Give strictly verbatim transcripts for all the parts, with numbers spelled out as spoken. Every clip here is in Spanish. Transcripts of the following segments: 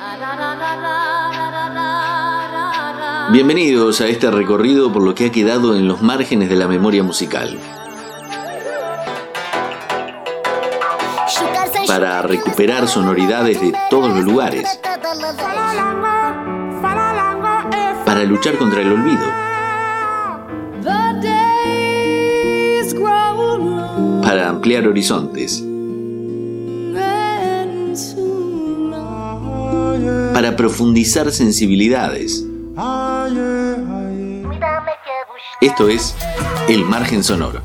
Bienvenidos a este recorrido por lo que ha quedado en los márgenes de la memoria musical. Para recuperar sonoridades de todos los lugares. Para luchar contra el olvido. Para ampliar horizontes. Para profundizar sensibilidades. Esto es El Margen Sonoro.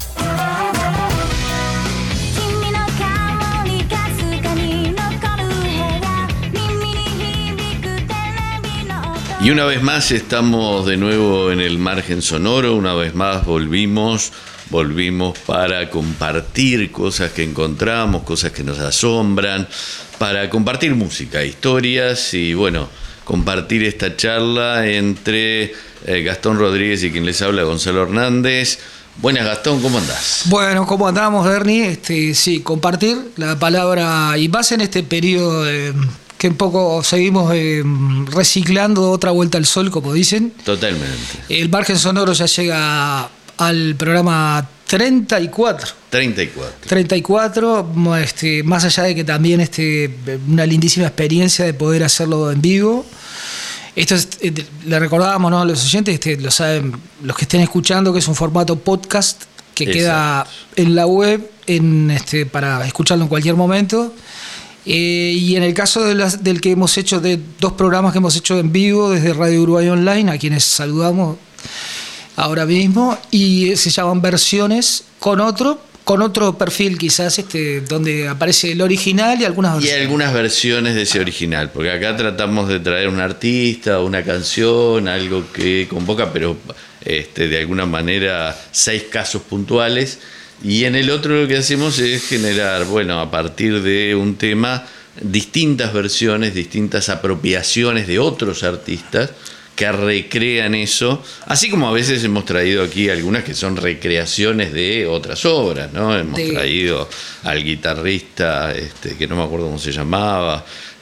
Y una vez más estamos de nuevo en El Margen Sonoro, una vez más volvimos, volvimos para compartir cosas que encontramos, cosas que nos asombran, para compartir música, historias y bueno, compartir esta charla entre eh, Gastón Rodríguez y quien les habla, Gonzalo Hernández. Buenas, Gastón, ¿cómo andás? Bueno, ¿cómo andamos, Bernie? Este, sí, compartir la palabra, y más en este periodo de, que un poco seguimos eh, reciclando otra vuelta al sol, como dicen. Totalmente. El Margen Sonoro ya llega al programa treinta y cuatro. treinta y cuatro. treinta y cuatro, este, más allá de que también este, una lindísima experiencia de poder hacerlo en vivo. Esto es, le recordábamos, ¿no?, a los oyentes, este, lo saben los que estén escuchando, que es un formato podcast que Exacto. queda en la web en, este, para escucharlo en cualquier momento. Eh, y en el caso de las, del que hemos hecho, de dos programas que hemos hecho en vivo desde Radio Uruguay Online, a quienes saludamos ahora mismo, y se llaman Versiones, con otro con otro perfil quizás, este, donde aparece el original y algunas versiones. Y algunas versiones de ese original, porque acá tratamos de traer un artista, una canción, algo que convoca, pero este, de alguna manera seis casos puntuales. Y en el otro lo que hacemos es generar, bueno, a partir de un tema, distintas versiones, distintas apropiaciones de otros artistas que recrean eso, así como a veces hemos traído aquí algunas que son recreaciones de otras obras, ¿no? Hemos de... traído al guitarrista, este, que no me acuerdo cómo se llamaba.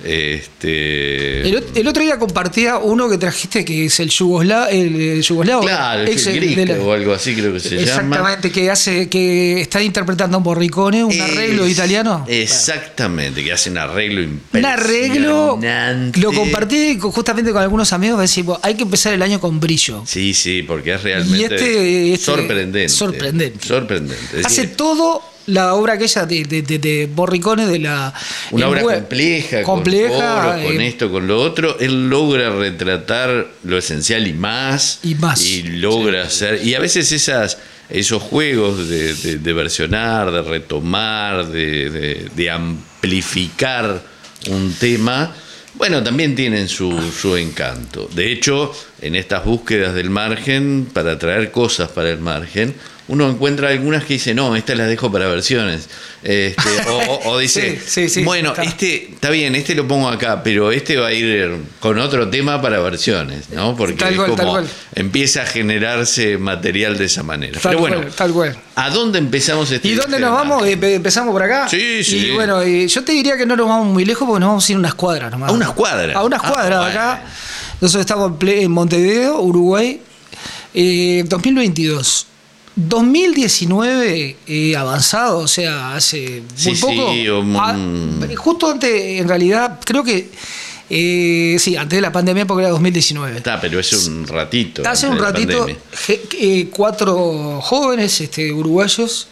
Este... El, el otro día compartía uno que trajiste, que es el yugoslavo, el, el yugoslavo, claro, el ex, Grico la... o algo así creo que se exactamente, llama. Exactamente, que hace, que está interpretando a Morricone, un es... arreglo italiano. Exactamente, bueno. Que hace un arreglo impresionante. Un arreglo, lo compartí justamente con algunos amigos, decimos, hay que empezar el año con brillo. Sí, sí, porque es realmente este, este, sorprendente. Sorprendente. Sorprendente. Es hace decir, todo. La obra aquella de, de, de, de Morricone, de la... Una obra web, compleja, compleja, con coro, con eh, esto, con lo otro. Él logra retratar lo esencial y más. Y más. Y logra sí, hacer... Y a veces esas, esos juegos de, de, de versionar, de retomar, de, de, de amplificar un tema, bueno, también tienen su, su encanto. De hecho, en estas búsquedas del margen, para traer cosas para el margen, uno encuentra algunas que dice, no, estas las dejo para versiones. Este, o, o dice, sí, sí, sí, bueno, está. este está bien, este lo pongo acá, pero este va a ir con otro tema para versiones, ¿no? Porque tal es cual, como tal empieza a generarse material de esa manera. Tal pero bueno, cual, tal cual. ¿A dónde empezamos este? ¿Y dónde nos vamos? Empezamos por acá. Sí, sí. Y bueno, yo te diría que no nos vamos muy lejos porque nos vamos a ir a unas cuadras nomás. ¿A unas cuadras? A unas cuadras ah, de acá. Bueno. Nosotros estamos en Montevideo, Uruguay, eh, dos mil veintidós. dos mil diecinueve eh, avanzado, o sea, hace muy sí, poco. Sí, um, ah, justo antes, en realidad, creo que eh, sí, antes de la pandemia, porque era dos mil diecinueve. Está, pero es un ratito. Hace un ratito, eh, cuatro jóvenes este, uruguayos,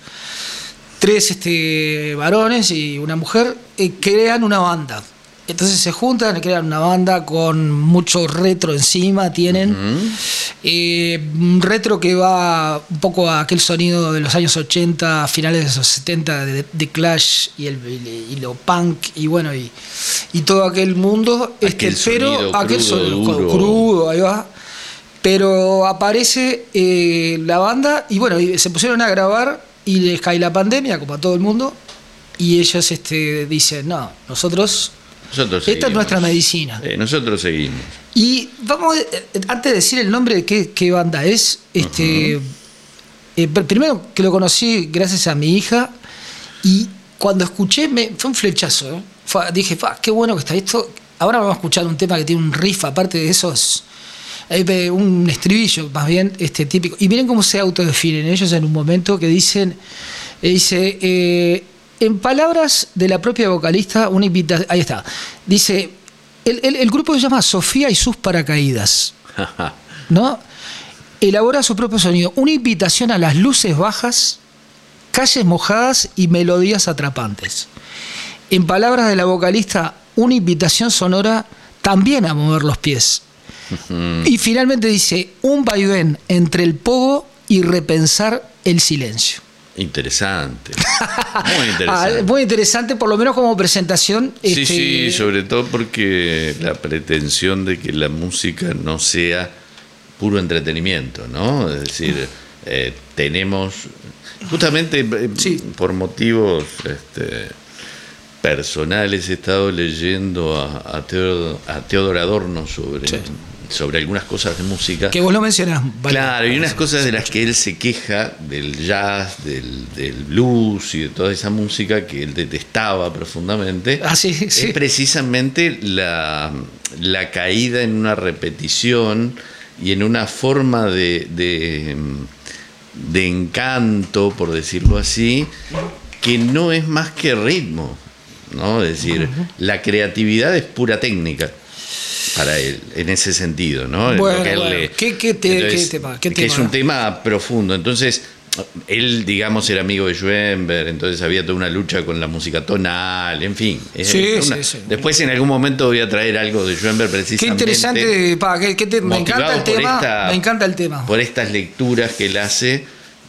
tres este, varones y una mujer, eh, crean una banda. Entonces se juntan, crean una banda con mucho retro encima, tienen uh-huh. eh, un retro que va un poco a aquel sonido de los años ochenta, finales de los setenta, de, de Clash y, el, y lo punk y bueno, y, y todo aquel mundo, aquel este, pero sonido aquel crudo, sonido duro. crudo, ahí va. Pero aparece eh, la banda y bueno, y se pusieron a grabar y les cae la pandemia, como a todo el mundo, y ellos este, dicen, no, nosotros... Nosotros Esta seguimos. es nuestra medicina. Eh, nosotros seguimos. Y vamos, antes de decir el nombre de qué, qué banda es, este, uh-huh. eh, primero que lo conocí gracias a mi hija, y cuando escuché, me, fue un flechazo. ¿eh? Fue, dije, qué bueno que está esto. Ahora vamos a escuchar un tema que tiene un riff, aparte de esos, eh, un estribillo más bien este típico. Y miren cómo se autodefinen ellos en un momento que dicen, eh, dice, eh, en palabras de la propia vocalista, una invitación, ahí está, dice, el, el, el grupo se llama Sofía y sus paracaídas, ¿no? Elabora su propio sonido, una invitación a las luces bajas, calles mojadas y melodías atrapantes. En palabras de la vocalista, una invitación sonora también a mover los pies. Y finalmente dice, un vaivén entre el pogo y repensar el silencio. Interesante. Muy interesante. Ah, muy interesante, por lo menos como presentación. Sí, este... sí, sobre todo porque la pretensión de que la música no sea puro entretenimiento, ¿no? Es decir, eh, tenemos, justamente sí. por motivos este, personales, he estado leyendo a, a, Teodor, a Teodor Adorno sobre... Sí. sobre algunas cosas de música. Que vos lo mencionás. Vale, claro, y unas cosas de las que él se queja, del jazz, del, del blues y de toda esa música que él detestaba profundamente, ah, sí, sí. es precisamente la, la caída en una repetición y en una forma de, de, de encanto, por decirlo así, que no es más que ritmo, ¿no? Es decir, uh-huh. la creatividad es pura técnica para él, en ese sentido, ¿no? Bueno, que bueno. Le, ¿Qué, qué, te, entonces, ¿qué tema? ¿Qué que tema? es un tema profundo. Entonces, él, digamos, era amigo de Schoenberg, entonces había toda una lucha con la música tonal, en fin. Sí, una, sí, sí. Después, en algún momento, voy a traer algo de Schoenberg precisamente. Qué interesante, pa, qué, qué te, me encanta el tema. Esta, me encanta el tema. Por estas lecturas que él hace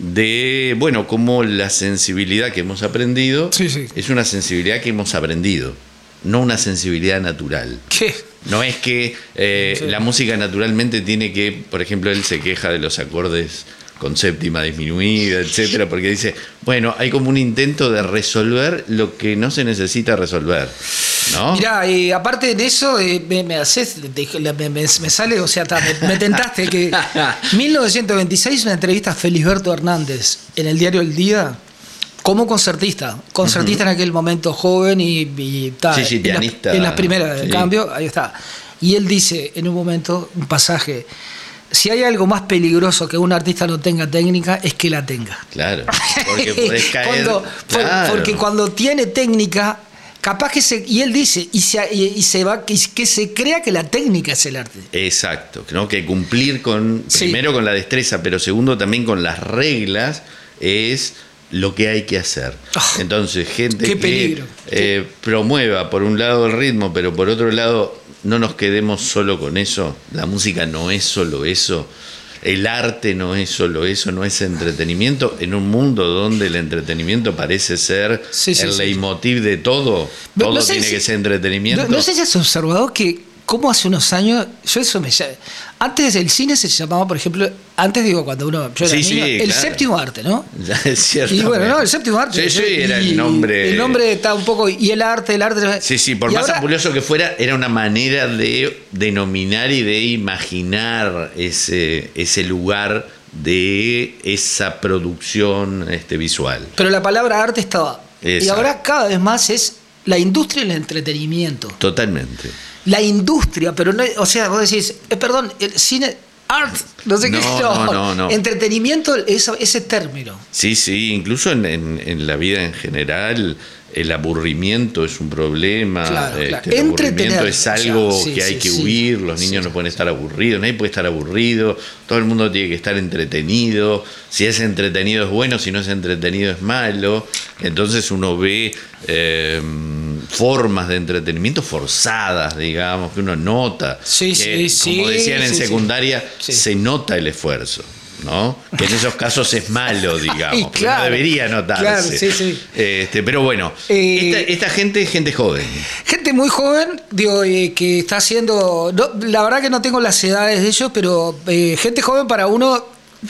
de, bueno, cómo la sensibilidad que hemos aprendido sí, sí. es una sensibilidad que hemos aprendido, no una sensibilidad natural. ¿Qué? No es que eh, sí. la música naturalmente tiene que, por ejemplo, él se queja de los acordes con séptima disminuida, etcétera, porque dice, bueno, hay como un intento de resolver lo que no se necesita resolver, ¿no? Mirá, y aparte de eso, eh, me, me haces, me, me, me sale, o sea, me, me tentaste que mil novecientos veintiséis, una entrevista a Felisberto Hernández en el diario El Día, como concertista, concertista uh-huh. en aquel momento joven y, y ta, sí, sí, pianista. En las, en las primeras, sí. en cambio, ahí está. Y él dice en un momento, un pasaje, si hay algo más peligroso que un artista no tenga técnica, es que la tenga. Claro, porque podés caer. Cuando, claro. por, porque cuando tiene técnica, capaz que se, y él dice, y se, y, y se va, que, que se crea que la técnica es el arte. Exacto, ¿no? Que cumplir con, sí. primero con la destreza, pero segundo también con las reglas, es lo que hay que hacer. Oh, entonces, gente qué que peligro. Eh, promueva por un lado el ritmo, pero por otro lado no nos quedemos solo con eso. La música no es solo eso. El arte no es solo eso, no es entretenimiento. En un mundo donde el entretenimiento parece ser sí, sí, el sí, leitmotiv sí. de todo, no, todo no tiene si, que ser entretenimiento. No, no sé si has observado que como hace unos años, yo eso me antes del cine se llamaba, por ejemplo, antes digo cuando uno yo era sí, niño, sí, el claro. séptimo arte, ¿no? Ya es cierto. Y bueno, no, el séptimo arte. Sí, sí, y, era el nombre. El nombre está un poco y el arte, el arte. Sí, sí, por y más ahora, ampuloso que fuera, era una manera de denominar y de imaginar ese ese lugar de esa producción este visual. Pero la palabra arte estaba. Exacto. Y ahora cada vez más es la industria del entretenimiento. Totalmente. La industria, pero no, o sea, vos decís, eh, perdón, el cine, art, no sé no, qué, no, no, no, no. Entretenimiento, eso, ese término. Sí, sí, incluso en, en, en la vida en general, el aburrimiento es un problema. Claro, este, claro. El aburrimiento es algo o sea, sí, que hay sí, que sí, huir, los niños sí, no pueden estar aburridos, nadie puede estar aburrido, todo el mundo tiene que estar entretenido, si es entretenido es bueno, si no es entretenido es malo, entonces uno ve eh, formas de entretenimiento forzadas, digamos, que uno nota, sí, que, sí, como decían en sí, secundaria, sí. se nota el esfuerzo, ¿no? Que en esos casos es malo, digamos, claro, no debería notarse. Claro, sí, sí. Este, pero bueno, eh, esta, esta gente es gente joven. Gente muy joven, digo, eh, que está haciendo. No, la verdad que no tengo las edades de ellos, pero eh, gente joven para uno.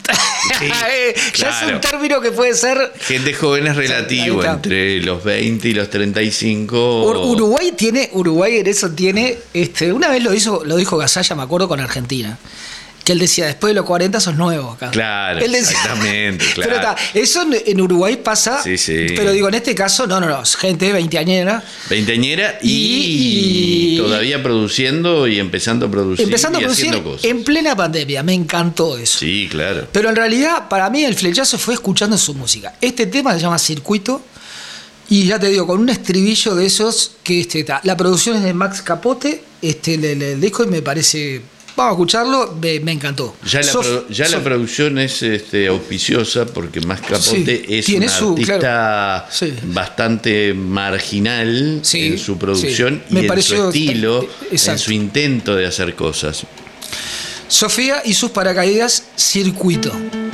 Sí, ya claro. es un término que puede ser. Gente joven es relativo, entre los veinte y los treinta y cinco. Uruguay tiene, Uruguay en eso tiene. Este, una vez lo hizo, lo dijo Gasalla, me acuerdo, con Argentina. Que él decía, después de los cuarenta sos nuevo acá. Claro, él decía, exactamente. Claro. Pero ta, eso en, en Uruguay pasa, sí, sí. Pero digo, en este caso, no, no, no, gente veinteañera. Veinteañera y, y todavía produciendo y empezando a producir empezando y a producir haciendo cosas. En plena pandemia, me encantó eso. Sí, claro. Pero en realidad, para mí, el flechazo fue escuchando su música. Este tema se llama Circuito. Y ya te digo, con un estribillo de esos que este, ta, la producción es de Max Capote, este, el, el, el disco, y me parece. Vamos a escucharlo, me, me encantó. Ya, la, Sof, pro, ya Sof. la producción es este, auspiciosa porque Max Capote sí, es un su, artista claro, sí. bastante marginal sí, en su producción sí. y en pareció, su estilo, eh, en su intento de hacer cosas. Sofía y sus paracaídas, Circuito.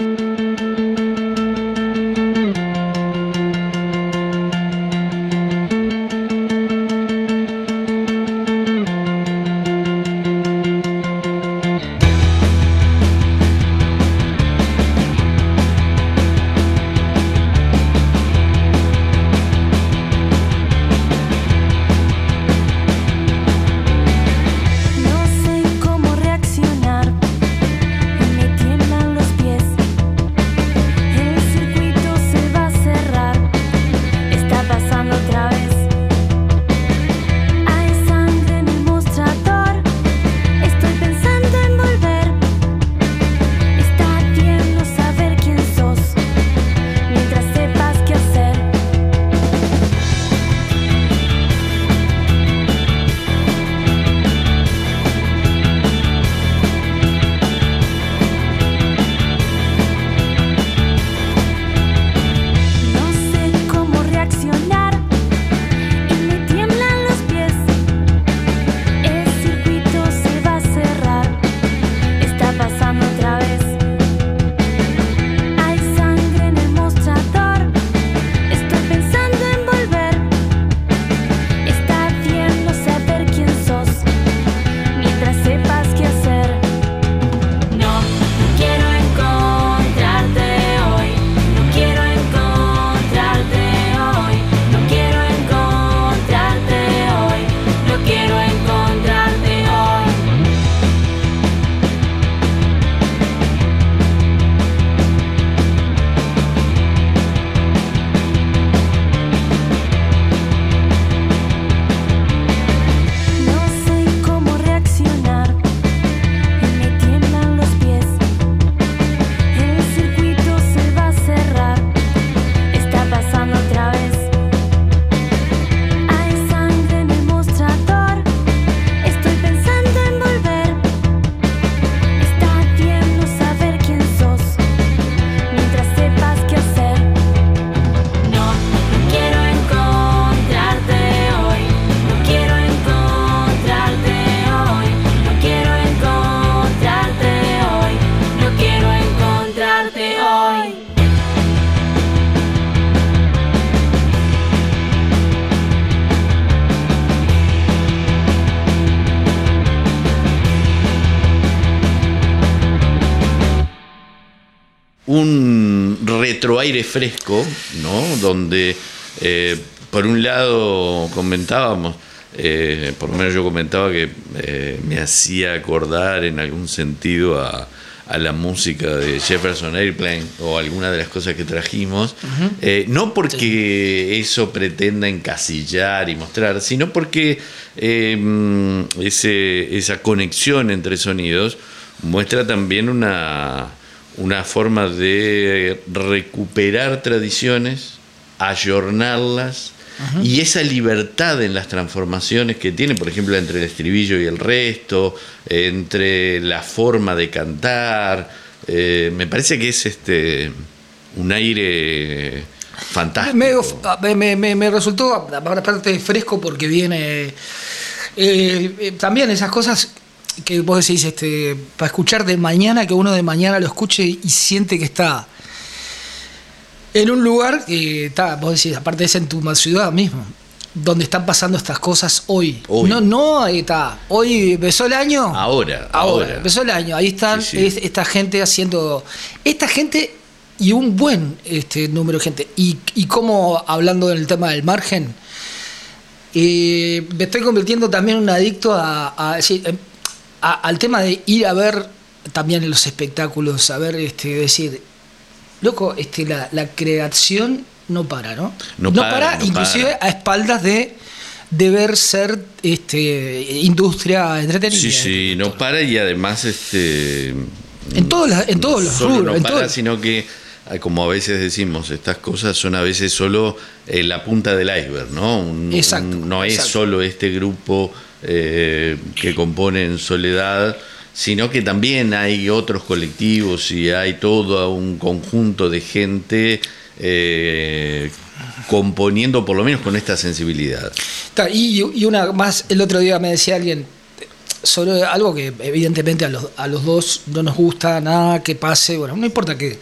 un retroaire fresco, ¿no? Donde eh, por un lado comentábamos, eh, por lo menos yo comentaba que eh, me hacía acordar en algún sentido a, a la música de Jefferson Airplane o alguna de las cosas que trajimos, uh-huh. eh, no porque sí. eso pretenda encasillar y mostrar, sino porque eh, ese, esa conexión entre sonidos muestra también una, una forma de recuperar tradiciones, ayornarlas, uh-huh. y esa libertad en las transformaciones que tiene, por ejemplo, entre el estribillo y el resto, entre la forma de cantar, eh, me parece que es este un aire fantástico. Me, me, me, me resultó aparte fresco porque viene eh, eh, también esas cosas que vos decís, este, para escuchar de mañana, que uno de mañana lo escuche y siente que está en un lugar que está, vos decís, aparte es en tu ciudad mismo, donde están pasando estas cosas hoy. hoy. No, no está. Hoy empezó el año. Ahora, ahora. Ahora. Empezó el año. Ahí están sí, sí. Es, esta gente haciendo. Esta gente y un buen este, número de gente. Y, y como hablando del tema del margen, eh, me estoy convirtiendo también en un adicto a, a decir. A, al tema de ir a ver también en los espectáculos, saber este, decir, loco, este, la, la creación no para, ¿no? No, no para, para, no inclusive para. a espaldas de deber ser este, industria entretenida. Sí, sí, no para y además este en todos los, en todos no los solo rubros, no en para, todo. sino que como a veces decimos, estas cosas son a veces solo eh, la punta del iceberg, ¿no? Un, Exacto, un, no exacto. es solo este grupo eh, que componen Soledad, sino que también hay otros colectivos y hay todo un conjunto de gente eh, componiendo por lo menos con esta sensibilidad. Y, y una más, el otro día me decía alguien sobre algo que evidentemente a los, a los dos no nos gusta nada que pase, bueno, no importa qué.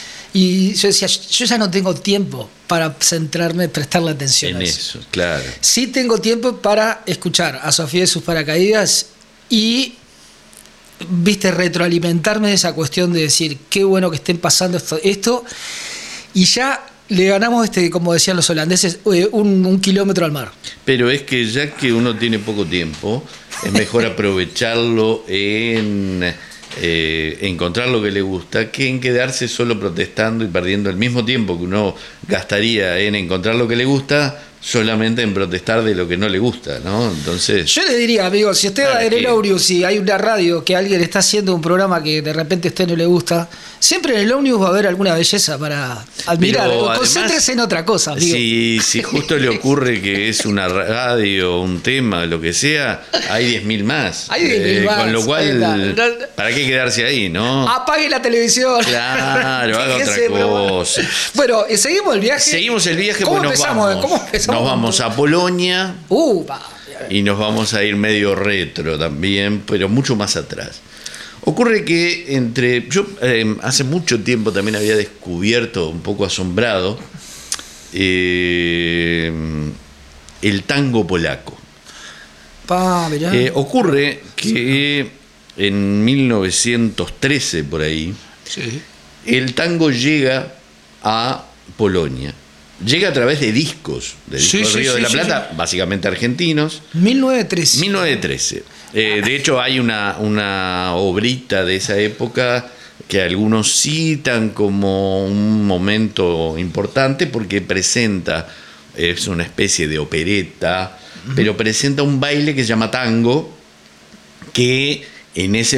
Y yo decía, yo ya no tengo tiempo para centrarme, prestarle atención en a eso. eso, claro. Sí tengo tiempo para escuchar a Sofía de sus paracaídas y, viste, retroalimentarme de esa cuestión de decir, qué bueno que estén pasando esto, esto y ya le ganamos, este, como decían los holandeses, un, un kilómetro al mar. Pero es que ya que uno tiene poco tiempo, es mejor aprovecharlo en eh, encontrar lo que le gusta que en quedarse solo protestando y perdiendo el mismo tiempo que uno gastaría en encontrar lo que le gusta solamente en protestar de lo que no le gusta, ¿no? Entonces, yo le diría, amigo, si usted va en el ómnibus y hay una radio que alguien está haciendo un programa que de repente a usted no le gusta, siempre en el ómnibus va a haber alguna belleza para admirar. Concéntrese en otra cosa, amigo. Si, si justo le ocurre que es una radio, un tema, lo que sea, hay diez mil más. Hay diez mil eh, más. Con lo cual, no, ¿para qué quedarse ahí, no? Apague la televisión. Claro, haga otra cosa. Bueno, seguimos el viaje. Seguimos el viaje, ¿Cómo pues nos empezamos? vamos. ¿Cómo empezamos? Nos vamos a Polonia uh, va. y nos vamos a ir medio retro también, pero mucho más atrás. Ocurre que entre yo eh, hace mucho tiempo también había descubierto, un poco asombrado, eh, el tango polaco. Pa, eh, ocurre que en mil novecientos trece, por ahí, sí. el tango llega a Polonia. Llega a través de discos, de discos sí, del sí, Río sí, de la sí, Plata, sí. básicamente argentinos. mil novecientos trece. mil novecientos trece. Eh, de hecho, hay una, una obrita de esa época que algunos citan como un momento importante porque presenta, es una especie de opereta, uh-huh. pero presenta un baile que se llama tango, que en ese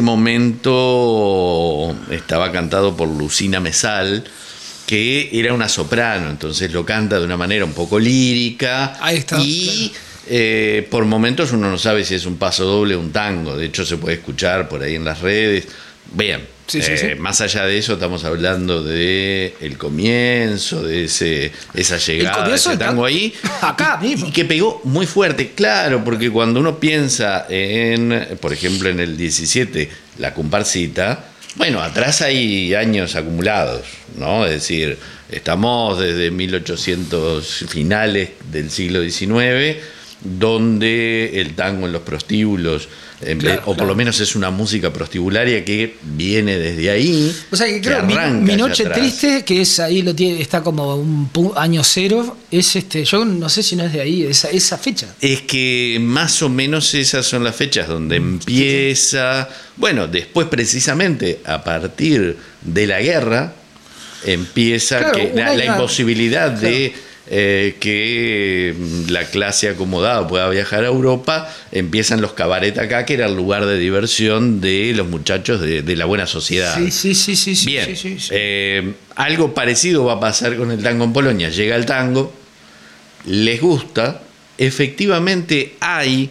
momento estaba cantado por Lucina Mesal, que era una soprano, entonces lo canta de una manera un poco lírica. Ahí está, y claro. eh, por momentos uno no sabe si es un paso doble o un tango, de hecho se puede escuchar por ahí en las redes. Bien, sí, sí, eh, sí. más allá de eso estamos hablando de el comienzo, de ese, esa llegada de ese tango ahí, acá mismo. Y que pegó muy fuerte, claro, porque cuando uno piensa en, por ejemplo, en el diecisiete, la comparsita, bueno, atrás hay años acumulados, ¿no? Es decir, estamos desde mil ochocientos finales del siglo diecinueve, donde el tango en los prostíbulos, en claro, vez, o por claro. lo menos es una música prostibularia que viene desde ahí. O sea que creo que que mi, mi noche atrás. triste, que es ahí lo tiene, está como un pu- año cero, es este, yo no sé si no es de ahí, esa, esa fecha. Es que más o menos esas son las fechas donde empieza, bueno, después precisamente a partir de la guerra empieza Claro, que, la, año, la imposibilidad claro. de eh, que la clase acomodada pueda viajar a Europa, empiezan los cabaret acá, que era el lugar de diversión de los muchachos de, de la buena sociedad. Sí, sí, sí, sí, sí. Bien, sí, sí, sí. Eh, algo parecido va a pasar con el tango en Polonia. Llega el tango, les gusta, efectivamente hay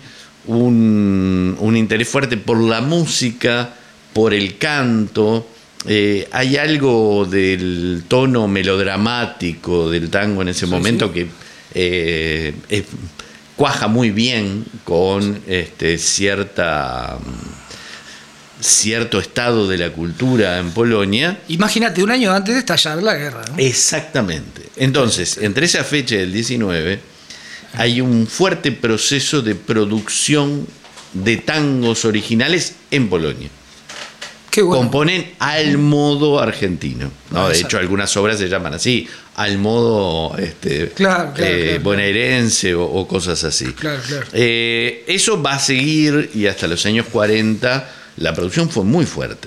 un, un interés fuerte por la música, por el canto. Eh, hay algo del tono melodramático del tango en ese Sí, momento sí. que eh, es- cuaja muy bien con este, cierta cierto estado de la cultura en Polonia. Imagínate, un año antes de estallar la guerra, ¿no? Exactamente. Entonces, entre esa fecha del diecinueve hay un fuerte proceso de producción de tangos originales en Polonia. Qué bueno. Componen al modo argentino, ¿no? Ah, De exacto. hecho, algunas obras se llaman así, al modo este, Claro, claro, eh, claro, bonaerense o, o cosas así. Claro, claro. Eh, eso va a seguir y hasta los años cuarenta la producción fue muy fuerte.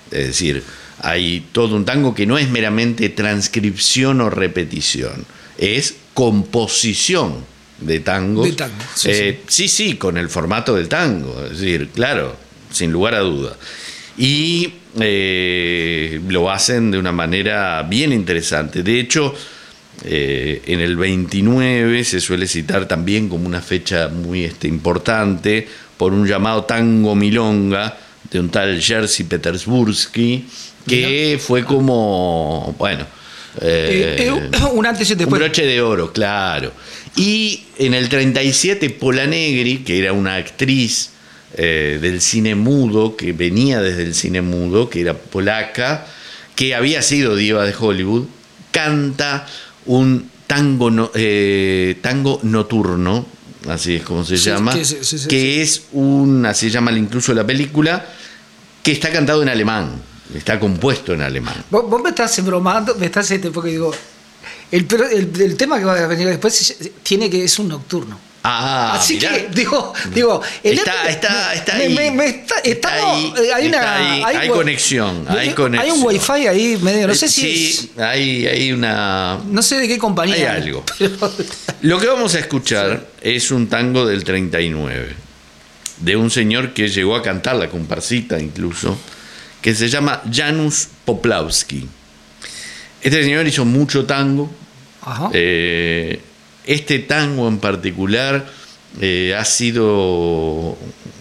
Es decir, hay todo un tango que no es meramente transcripción o repetición, es composición de tangos. De tango, sí, eh, sí. sí, sí, con el formato del tango, es decir, claro, sin lugar a duda. Y eh, lo hacen de una manera bien interesante. De hecho, eh, en el veintinueve se suele citar también como una fecha muy este, importante por un llamado tango milonga de un tal Jerzy Petersburski, que fue como, bueno, eh, eh, eh, un antes y después. Un broche de oro, claro. Y en el treinta y siete Pola Negri, que era una actriz eh, del cine mudo, que venía desde el cine mudo, que era polaca, que había sido diva de Hollywood, canta un tango, no, eh, tango nocturno, así es como se sí, llama, que, sí, sí, sí, que sí. es un, así se llama incluso la película, que está cantado en alemán, está compuesto en alemán. Vos, vos me estás bromando, me estás este, porque digo, el, el, el tema que va a venir después tiene que es un nocturno. Ah, así mirá. que digo, digo, el está, el, está, está me, ahí. Me, me está, está estamos, ahí, hay una, está ahí, hay, hay conexión, hay conexión. Hay un wifi ahí medio, no sé si sí, es, hay, hay una, no sé de qué compañía. Hay algo. Pero... Lo que vamos a escuchar sí. es un tango del treinta y nueve, de un señor que llegó a cantar la comparsita incluso, que se llama Janusz Poplawski. Este señor hizo mucho tango. Ajá. Eh, este tango en particular eh, ha sido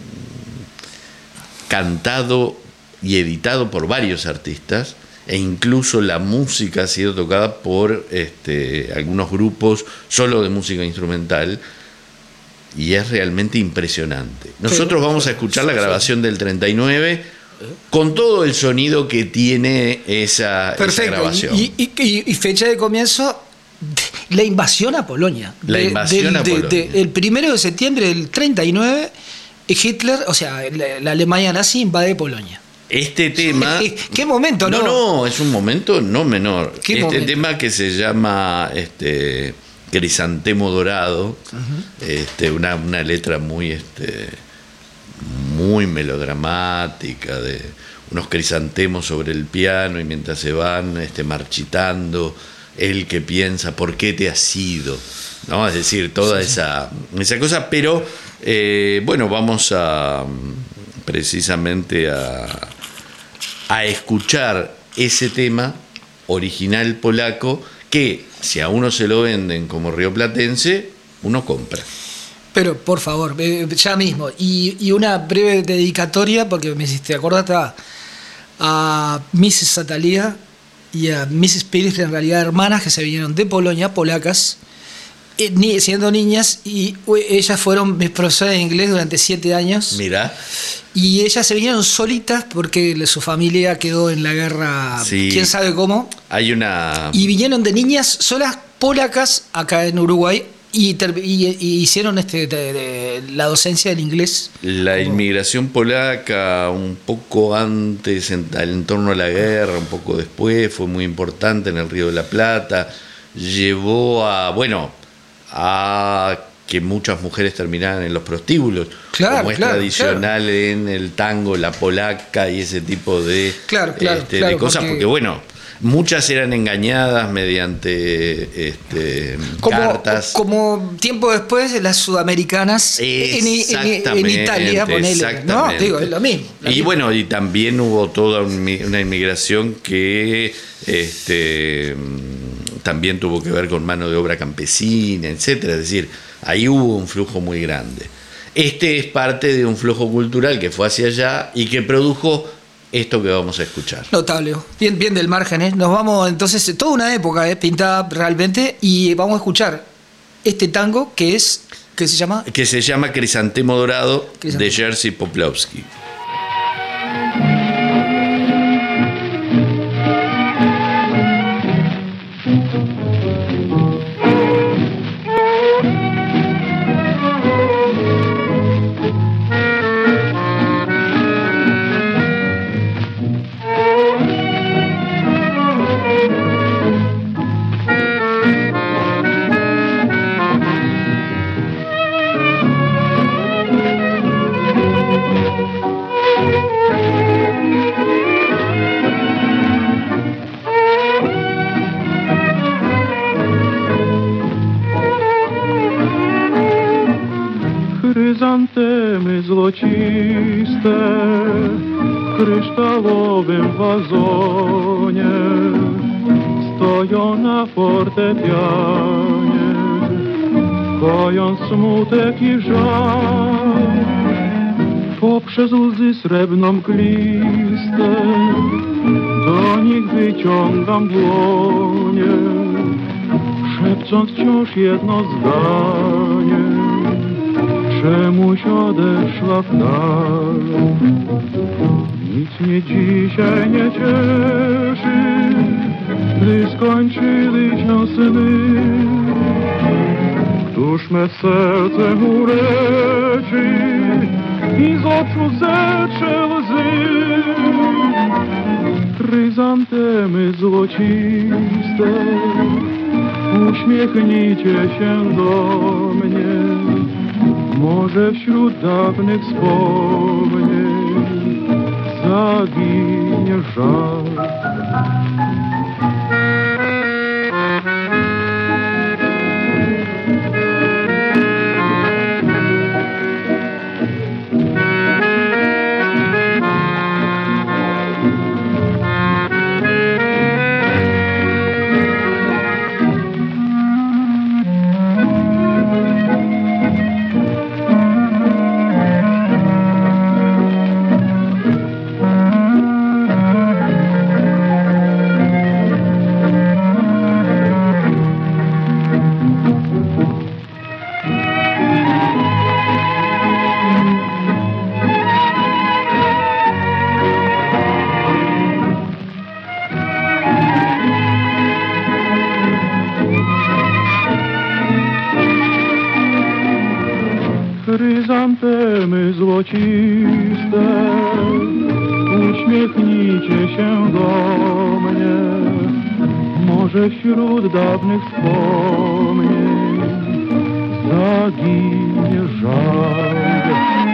cantado y editado por varios artistas, e incluso la música ha sido tocada por este, algunos grupos solo de música instrumental, y es realmente impresionante. Nosotros vamos a escuchar la grabación del treinta y nueve con todo el sonido que tiene esa, esa grabación. Y, y, y, y fecha de comienzo, la invasión a Polonia. La invasión de, de, a Polonia. De, de, el primero de septiembre del treinta y nueve, Hitler, o sea, la, la Alemania nazi invade Polonia. Este tema... ¿Qué momento, no? No, no, es un momento no menor. Este momento? tema que se llama este, Crisantemo Dorado, uh-huh. este, una, una letra muy, este, muy melodramática, de unos crisantemos sobre el piano y mientras se van este, marchitando, él que piensa, ¿por qué te has ido? ¿No? Es decir, toda sí, esa, esa cosa, pero eh, bueno, vamos a precisamente a, a escuchar ese tema original polaco que si a uno se lo venden como rioplatense, uno compra. Pero por favor, ya mismo, y, y una breve dedicatoria, porque me hiciste acordar a, a missus Satalía y a missus Pérez, en realidad hermanas que se vinieron de Polonia, polacas, eh, siendo niñas, y ellas fueron mis profesoras de inglés durante siete años. Mira. Y ellas se vinieron solitas porque su familia quedó en la guerra, sí, quién sabe cómo. Hay una... Y vinieron de niñas solas polacas acá en Uruguay. Y, y, y hicieron este de, de, la docencia del inglés. La inmigración polaca un poco antes, en, en torno a la guerra, un poco después, fue muy importante en el Río de la Plata. Llevó a, bueno, a que muchas mujeres terminaran en los prostíbulos, claro, como es claro, tradicional claro. en el tango, la polaca y ese tipo de, claro, claro, este, claro, de cosas, porque, porque bueno, muchas eran engañadas mediante este, como, cartas. Como tiempo después, las sudamericanas en, en, en Italia, ponele, ¿no? Digo, es lo mismo. Lo y mismo. Bueno, y también hubo toda una inmigración que este, también tuvo que ver con mano de obra campesina, etcétera. Es decir, ahí hubo un flujo muy grande. Este es parte de un flujo cultural que fue hacia allá y que produjo esto que vamos a escuchar. Notable, bien, bien del margen, ¿eh? Nos vamos entonces, toda una época ¿eh? pintada realmente, y vamos a escuchar este tango que es, ¿qué se llama? Que se llama Crisantemo Dorado, Crisantemo. de Jerzy Poplawski. kryształowym wazonie stoją na fortepianie, kojąc smutek i żal. Poprzez łzy srebrną glistę do nich wyciągam dłonie, szepcząc wciąż jedno zdanie: czemuś odeszła w dal. Nic mnie dzisiaj nie cieszy, gdy skończyły się sny. Któż me serce uleczy i z oczu zetrze łzy? Chryzantemy złociste, uśmiechnijcie się do mnie, może wśród dawnych wspomnień zaginie żal. Chryzantemy złociste, uśmiechnijcie się do mnie, może wśród dawnych wspomnień zaginie żal.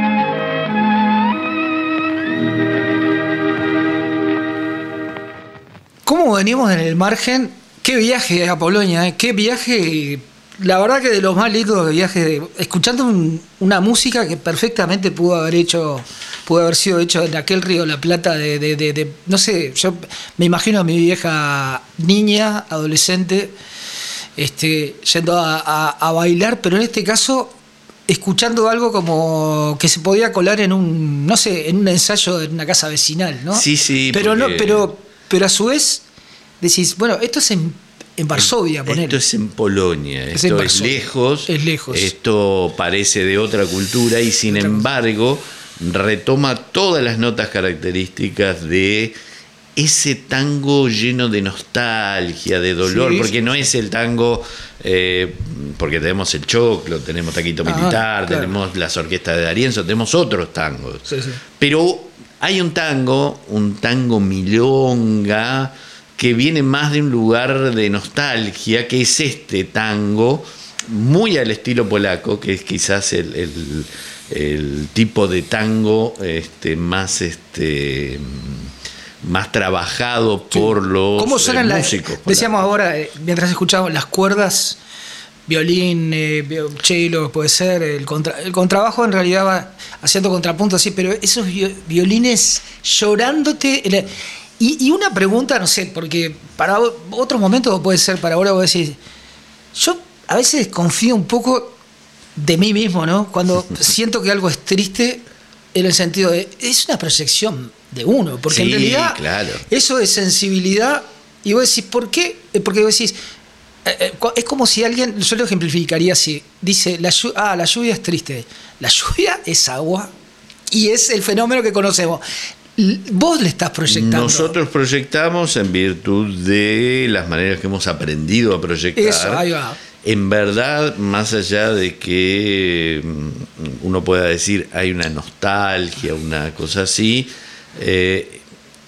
¿Cómo venimos en el margen? Qué viaje a Polonia, ¿eh? Qué viaje. La verdad que de los más lindos viajes, escuchando un, una música que perfectamente pudo haber hecho, pudo haber sido hecho en aquel Río de la Plata de, de, de, de, no sé, yo me imagino a mi vieja niña, adolescente, este, yendo a, a, a bailar, pero en este caso escuchando algo como que se podía colar en un, no sé, en un ensayo en una casa vecinal, ¿no? Sí, sí. Pero porque... no, pero, pero a su vez decís, bueno, esto es en En Varsovia, ponele. Esto es en Polonia, es esto en es lejos, es lejos, esto parece de otra cultura y sin otra embargo retoma todas las notas características de ese tango lleno de nostalgia, de dolor, sí, porque no es el tango, eh, porque tenemos el choclo, tenemos Taquito Militar, ah, claro, tenemos las orquestas de D'Arienzo, tenemos otros tangos, sí, sí. Pero hay un tango, un tango milonga, que viene más de un lugar de nostalgia, que es este tango, muy al estilo polaco, que es quizás el, el, el tipo de tango este, más, este, más trabajado por sí. los ¿Cómo suenan eh, músicos la, decíamos ahora, eh, mientras escuchábamos las cuerdas, violín, eh, cello, puede ser, el, contra, el contrabajo en realidad va haciendo contrapunto así, pero esos violines llorándote... El, Y, y una pregunta, no sé, porque para otros momentos puede ser, para ahora vos decís, yo a veces confío un poco de mí mismo, ¿no? Cuando siento que algo es triste, en el sentido de, es una proyección de uno, porque sí, en realidad claro, eso es sensibilidad, y vos decís, ¿por qué? Porque vos decís, eh, es como si alguien, yo lo ejemplificaría así, dice, la lluvia, ah, la lluvia es triste, la lluvia es agua, y es el fenómeno que conocemos. Vos le estás proyectando. Nosotros proyectamos en virtud de las maneras que hemos aprendido a proyectar. Eso, ahí va. En verdad, más allá de que uno pueda decir hay una nostalgia, una cosa así, eh,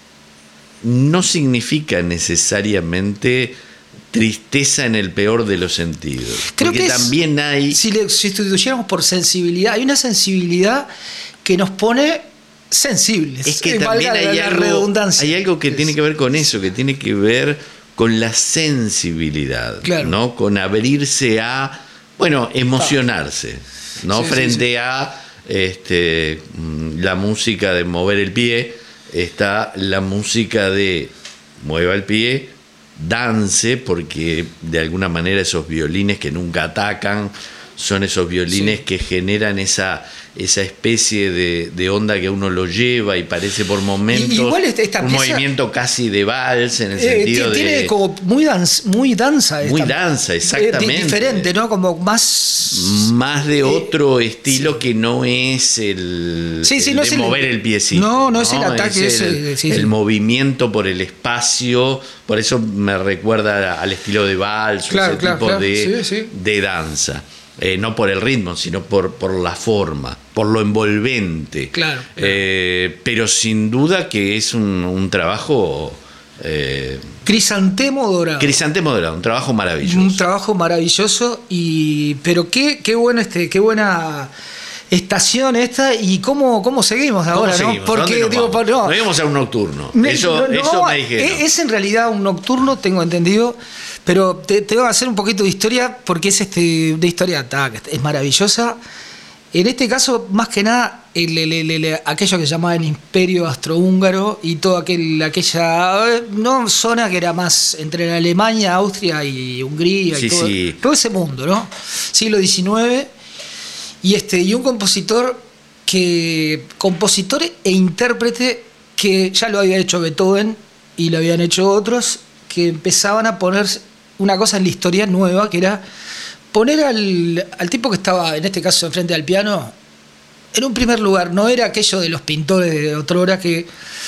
no significa necesariamente tristeza en el peor de los sentidos. Creo porque que también es, hay... Si le sustituyéramos por sensibilidad, hay una sensibilidad que nos pone... sensibles. Es que eh, también hay, la algo, hay algo que es. tiene que ver con eso, que tiene que ver con la sensibilidad, claro, ¿no? Con abrirse a, bueno, emocionarse, ¿no? Sí, Frente sí, sí. a este, la música de mover el pie, está la música de mueva el pie, dance, porque de alguna manera esos violines que nunca atacan son esos violines sí. que generan esa, esa especie de, de onda que uno lo lleva y parece por momentos y, igual esta, esta un pieza, movimiento casi de vals en el eh, sentido tiene de... Tiene como muy, danza, muy danza. Muy esta, danza, exactamente. Eh, diferente, ¿no? Como más... Más de otro eh, estilo sí. que no es el, sí, sí, el no de es el, mover el piecito. No, no, no es el ¿no? ataque. Es el, ese, sí, el sí. movimiento por el espacio, por eso me recuerda al estilo de vals, claro, ese claro, tipo claro. de, Sí, sí. de danza. Eh, no por el ritmo, sino por, por la forma, por lo envolvente. Claro. claro. Eh, pero sin duda que es un, un trabajo... Eh, Crisantemo Dorado. Crisantemo Dorado, un trabajo maravilloso. Un trabajo maravilloso, y pero qué, qué bueno este, qué buena estación esta, y cómo, cómo seguimos ahora, ¿Cómo seguimos? ¿no? Porque nos digo, vamos? no, Nos íbamos a un nocturno. Me, eso, no, no, eso me dijeron. Es, es en realidad un nocturno, tengo entendido, pero te, te voy a hacer un poquito de historia, porque es este de historia ta, que es maravillosa. En este caso, más que nada, el, el, el, el, aquello que se llamaba el Imperio Austrohúngaro y toda aquel, aquella no zona que era más entre Alemania, Austria y Hungría, sí, y todo, sí. todo ese mundo, ¿no? Siglo diecinueve, y este y un compositor que compositor e intérprete que ya lo había hecho Beethoven y lo habían hecho otros, que empezaban a poner una cosa en la historia nueva, que era poner al, al tipo que estaba, en este caso, enfrente al piano, en un primer lugar. No era aquello de los pintores de otrora que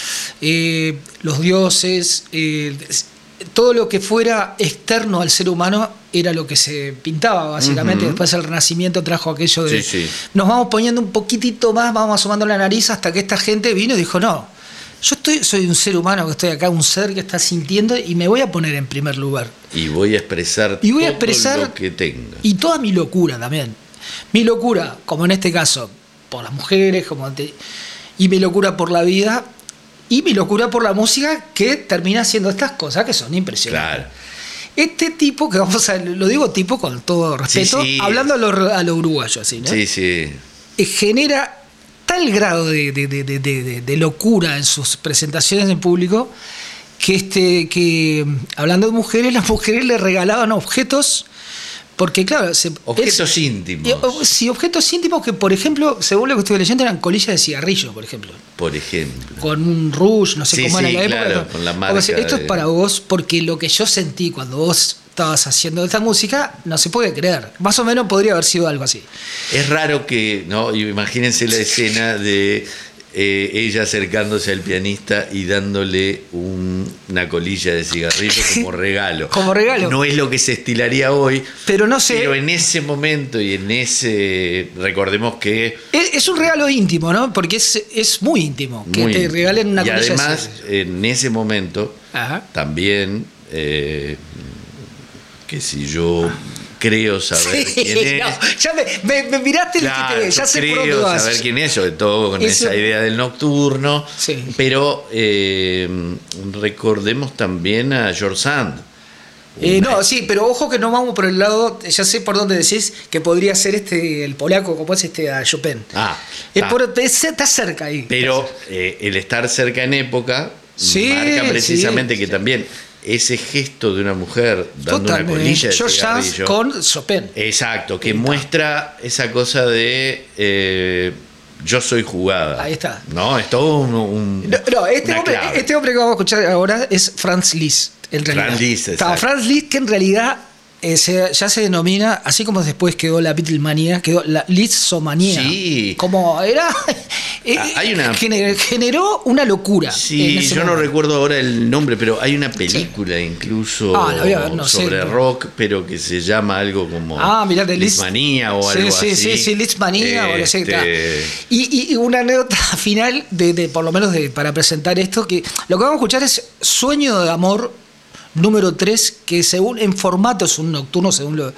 eh, los dioses, eh, todo lo que fuera externo al ser humano era lo que se pintaba, básicamente. Uh-huh. Después el Renacimiento trajo aquello de... Sí, sí. Nos vamos poniendo un poquitito más, vamos asomando la nariz, hasta que esta gente vino y dijo, no, yo estoy, soy un ser humano que estoy acá, un ser que está sintiendo, y me voy a poner en primer lugar. Y voy a expresar y voy a todo expresar lo que tenga. Y toda mi locura también. Mi locura, como en este caso, por las mujeres, como te, y mi locura por la vida, y mi locura por la música, que termina haciendo estas cosas que son impresionantes. Claro. Este tipo, que vamos a, lo digo tipo con todo respeto, sí, sí. hablando a lo, a lo uruguayo, así, ¿no? Sí, sí. Eh, genera tal grado de, de, de, de, de, de locura en sus presentaciones en público, que, este, que hablando de mujeres, las mujeres le regalaban objetos, porque claro... Se, objetos es, íntimos. Eh, sí, objetos íntimos que, por ejemplo, según lo que estuve leyendo, eran colillas de cigarrillo, por ejemplo. Por ejemplo. Con un rouge, no sé sí, cómo sí, era la época. Claro, pero, con la marca esto de... es para vos, porque lo que yo sentí cuando vos estabas haciendo esta música, no se puede creer. Más o menos podría haber sido algo así. Es raro que, ¿no? Imagínense la escena de eh, ella acercándose al pianista y dándole un, una colilla de cigarrillo como regalo. Como regalo. No es lo que se estilaría hoy. Pero no sé. Pero en ese momento y en ese... Recordemos que... Es, es un regalo íntimo, ¿no? Porque es, es muy íntimo. Que muy te íntimo. regalen una y colilla además, de en ese momento, Ajá. también... Eh, que si yo creo saber sí, quién es. No, ya me, me, me miraste Claro, el que te ya sé por dónde creo vas. saber quién es, sobre todo con Eso, esa idea del nocturno. Sí. Pero eh, recordemos también a George Sand. Eh, no, sí, pero ojo que no vamos por el lado, ya sé por dónde decís, que podría ser este el polaco, como es este a Chopin. Ah, es ah. por, es, está cerca ahí. Pero eh, el estar cerca en época sí, marca precisamente sí, que sí. también ese gesto de una mujer dando Totalmente. una colilla de George cigarrillo Sand con Chopin. Exacto, que muestra esa cosa de eh, yo soy jugada. Ahí está. No, es todo un, un No, no este, una hombre, clave. este hombre que vamos a escuchar ahora es Franz Liszt, en realidad. Franz Liszt, Estaba exacto. Franz Liszt, que en realidad eh, se, ya se denomina, así como después quedó la Beatlemanía, quedó la Lisztomanía. Sí. Como era... eh, Ah, hay una- gener- generó una locura. Sí, en ese yo no momento. recuerdo ahora el nombre, pero hay una película incluso Ah, la voy a ver, no sé, sobre no. rock, pero que se llama algo como Ah, mirá, de Liszt. Lisztmanía o Sí, algo sí, así. sí, sí, Lisztmanía o no sé qué. Este, Y, y, y una anécdota final, de, de por lo menos de, para presentar esto, que lo que vamos a escuchar es Sueño de Amor número tres, que según en formato es un nocturno, según lo...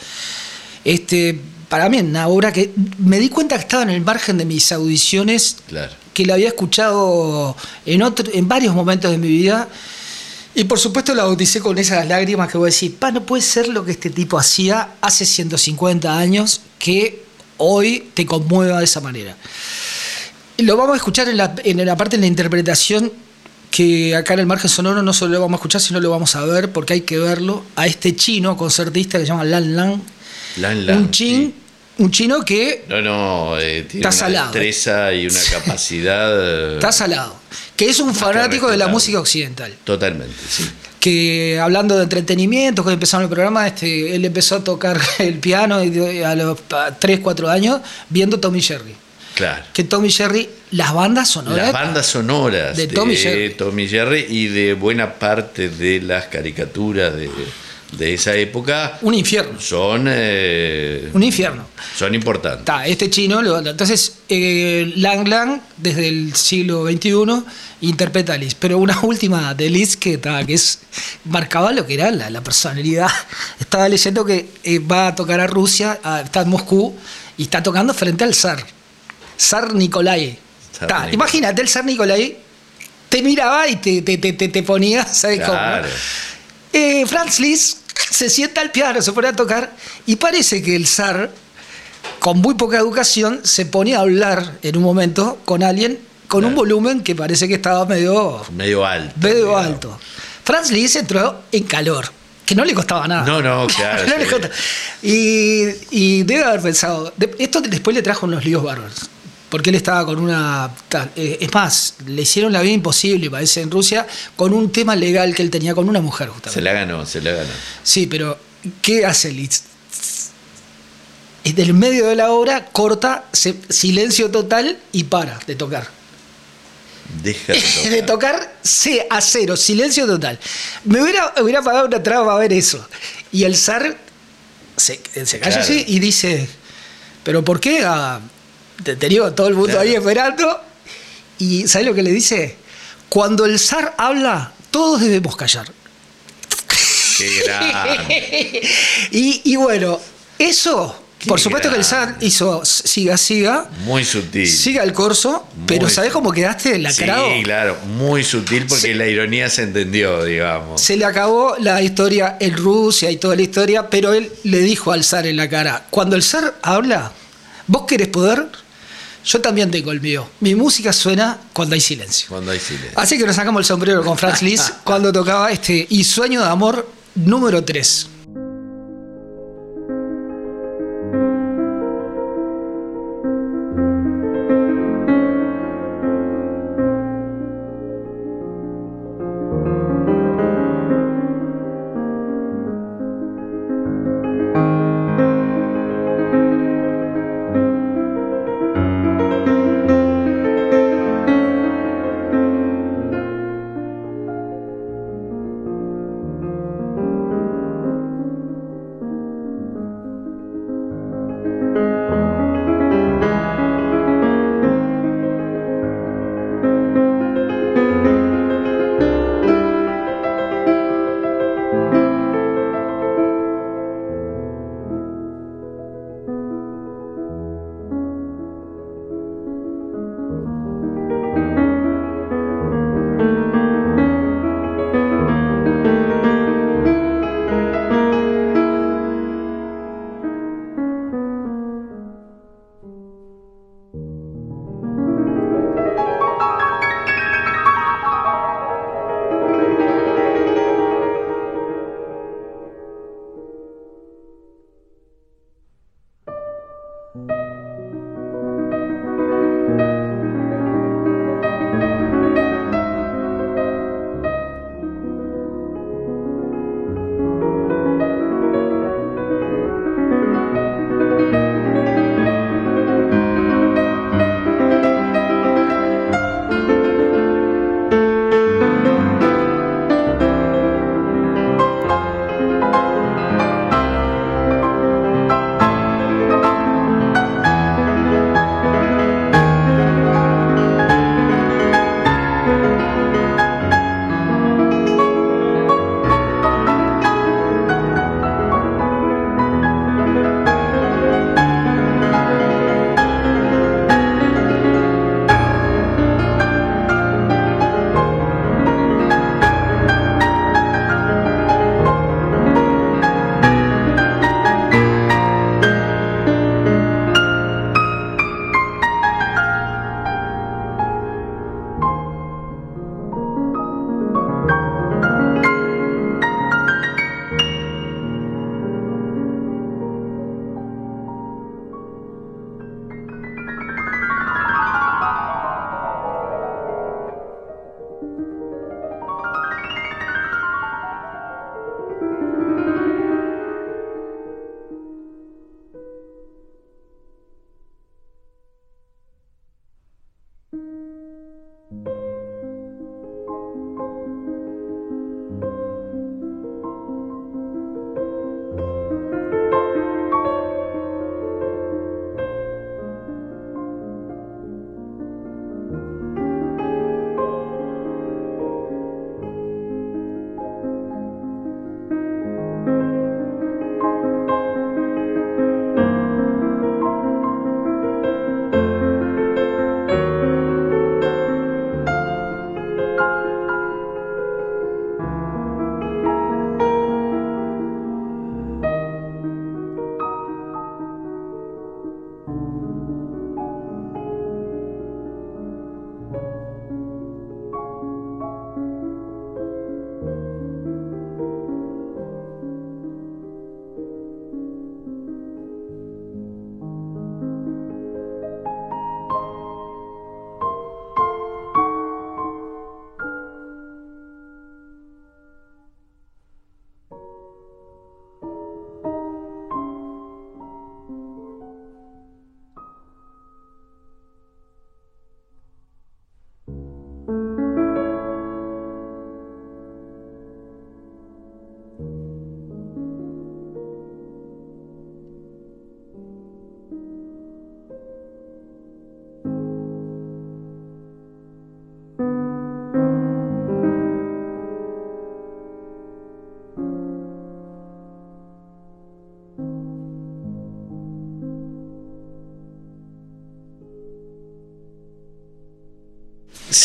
Este, para mí es una obra que me di cuenta que estaba en el margen de mis audiciones, Claro. que la había escuchado en, otro, en varios momentos de mi vida. Y por supuesto la bauticé con esas lágrimas que voy a decir, pa, no puede ser lo que este tipo hacía hace ciento cincuenta años que hoy te conmueva de esa manera. Lo vamos a escuchar en la, en la parte de la interpretación que acá en el Margen Sonoro no solo lo vamos a escuchar, sino lo vamos a ver, porque hay que verlo, a este chino concertista que se llama Lan Lan. Lan Lan, un, chin, sí. un chino que No, no, eh, tiene Está una salado. destreza y una capacidad. está salado, que es un Más que fanático de la respetable. música occidental. Totalmente, sí. Que hablando de entretenimiento, cuando empezaron el programa, este, él empezó a tocar el piano y a los tres, cuatro años viendo Tommy Jerry. Claro. Que Tommy Jerry, las bandas sonoras. Las bandas sonoras de de, Tommy Jerry. Tommy Jerry y de buena parte de las caricaturas de, de esa época Un infierno. son, eh, Un infierno. son importantes. Está, este chino, lo- entonces eh, Lang Lang, desde el siglo veintiuno, interpreta a Liszt. Pero una última de Liszt que, ta, que es, marcaba lo que era la, la personalidad. Estaba leyendo que eh, va a tocar a Rusia, a- está en Moscú, y está tocando frente al zar. Zar Nikolai. Zar Ta, Nikolai. imagínate, el zar Nikolai te miraba y te, te, te, te, te ponía, ¿sabes Claro. cómo? Eh, Franz Liszt se sienta al piano, se pone a tocar, y parece que el zar, con muy poca educación, se pone a hablar en un momento con alguien con un Claro. volumen que parece que estaba medio, Medio alto. medio digamos. alto. Franz Liszt entró en calor, que no le costaba nada. No, no, claro. No le sí. costaba. Y, y debe haber pensado, de- esto después le trajo unos líos bárbaros. Porque él estaba con una... ta- eh, Es más, le hicieron la vida imposible, parece, en Rusia, con un tema legal que él tenía con una mujer, justamente. Se la ganó, se la ganó. Sí, pero ¿qué hace Liszt? En el medio de la obra corta, se- silencio total y para de tocar. Deja de tocar. De tocar C a cero, silencio total. Me hubiera, hubiera pagado una traba para ver eso. Y el zar se, se calla Claro. así y dice, ¿pero por qué? Ah, te, te digo, todo el mundo Claro. ahí esperando. Y ¿sabes lo que le dice? Cuando el zar habla, todos debemos callar. Qué grande. Y, y bueno, eso, Qué por supuesto que el grande. zar hizo siga, siga, Muy sutil. siga el corso, Muy pero ¿sabés cómo sutil. quedaste lacrado? Sí, claro, muy sutil porque Sí. la ironía se entendió, digamos. Se le acabó la historia en Rusia y toda la historia, pero él le dijo al zar en la cara, cuando el zar habla, vos querés poder, yo también tengo el mío. Mi música suena cuando hay silencio. Cuando hay silencio. Así que nos sacamos el sombrero con Franz Liszt cuando tocaba este Y Sueño de Amor número tres.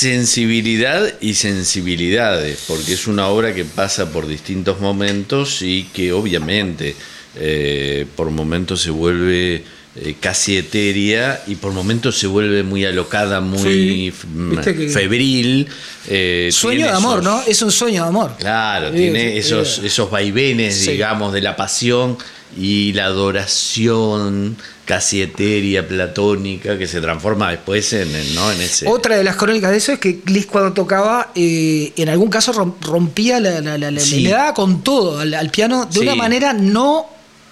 sensibilidad y sensibilidades, porque es una obra que pasa por distintos momentos y que obviamente eh, por momentos se vuelve eh, casi etérea y por momentos se vuelve muy alocada, muy sí, febril. Eh, sueño de amor, esos, ¿no? Es un sueño de amor. Claro, sí, tiene sí, esos, sí. esos vaivenes, sí. digamos, de la pasión y la adoración casi etérea, platónica, que se transforma después en, ¿no? en ese... Otra de las crónicas de eso es que Liszt cuando tocaba, eh, en algún caso rompía la, la, la, la sí. le daba con todo al, al piano de sí. una manera no...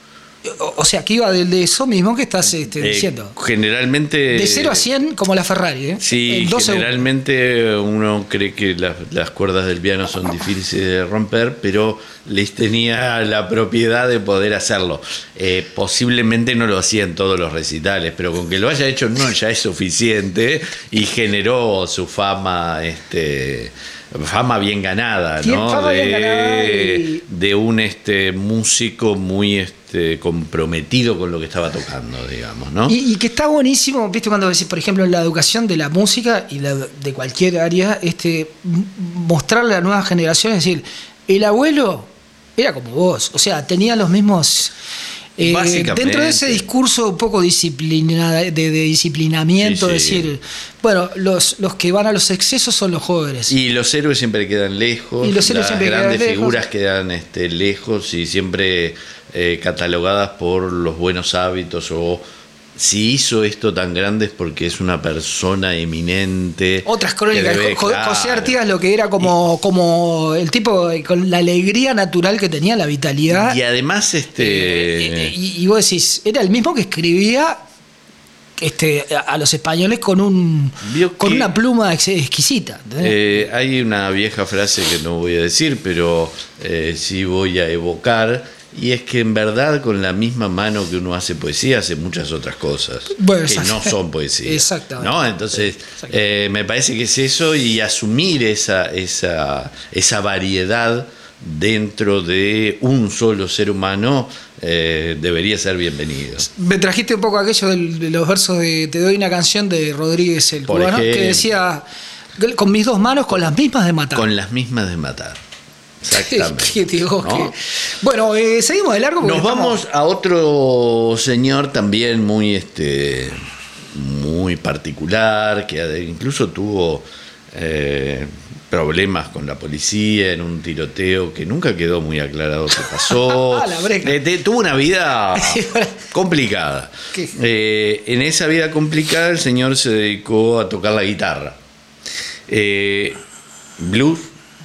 O sea, que iba de, de eso mismo que estás este, eh, diciendo. Generalmente... De cero a cien como la Ferrari, ¿eh? Sí, generalmente segundos. Uno cree que las, las cuerdas del piano son difíciles de romper, pero Liszt tenía la propiedad de poder hacerlo. Eh, posiblemente no lo hacía en todos los recitales, pero con que lo haya hecho no ya es suficiente y generó su fama... este fama bien ganada, ¿no? De, bien ganada y... de un este músico muy este comprometido con lo que estaba tocando, digamos, ¿no? Y, y que está buenísimo, viste, cuando decís, por ejemplo, en la educación de la música y la, de cualquier área, este mostrarle a la nueva generación, es decir, el abuelo era como vos, o sea, tenía los mismos... Eh, dentro de ese discurso un poco disciplinada, de, de disciplinamiento, sí, sí. decir, bueno, los, los que van a los excesos son los jóvenes. Y los héroes siempre quedan lejos, y los héroes las siempre grandes quedan figuras lejos. quedan este, lejos y siempre eh, catalogadas por los buenos hábitos o... Si hizo esto tan grande es porque es una persona eminente. Otras crónicas. Debe, José claro. Artigas lo que era como, y, como el tipo con la alegría natural que tenía, la vitalidad. Y además, este. Eh, y, y vos decís, era el mismo que escribía este, a los españoles con un con que, una pluma exquisita. Eh, hay una vieja frase que no voy a decir, pero eh, sí voy a evocar. Y es que en verdad con la misma mano que uno hace poesía hace muchas otras cosas bueno, que no son poesía. Exactamente. ¿No? Entonces eh, me parece que es eso y asumir esa, esa, esa variedad dentro de un solo ser humano eh, debería ser bienvenido. Me trajiste un poco aquello de los versos de Te doy una canción de Rodríguez el Por cubano ejemplo, que decía con mis dos manos con las mismas de matar. Con las mismas de matar. Exactamente. ¿Qué, qué, digo, ¿no? que... Bueno, eh, seguimos de largo. Nos estamos... vamos a otro señor también muy, este, muy particular, que incluso tuvo eh, problemas con la policía en un tiroteo que nunca quedó muy aclarado qué pasó. ah, la breca. Eh, de, tuvo una vida complicada. Eh, en esa vida complicada el señor se dedicó a tocar la guitarra. Eh, blues.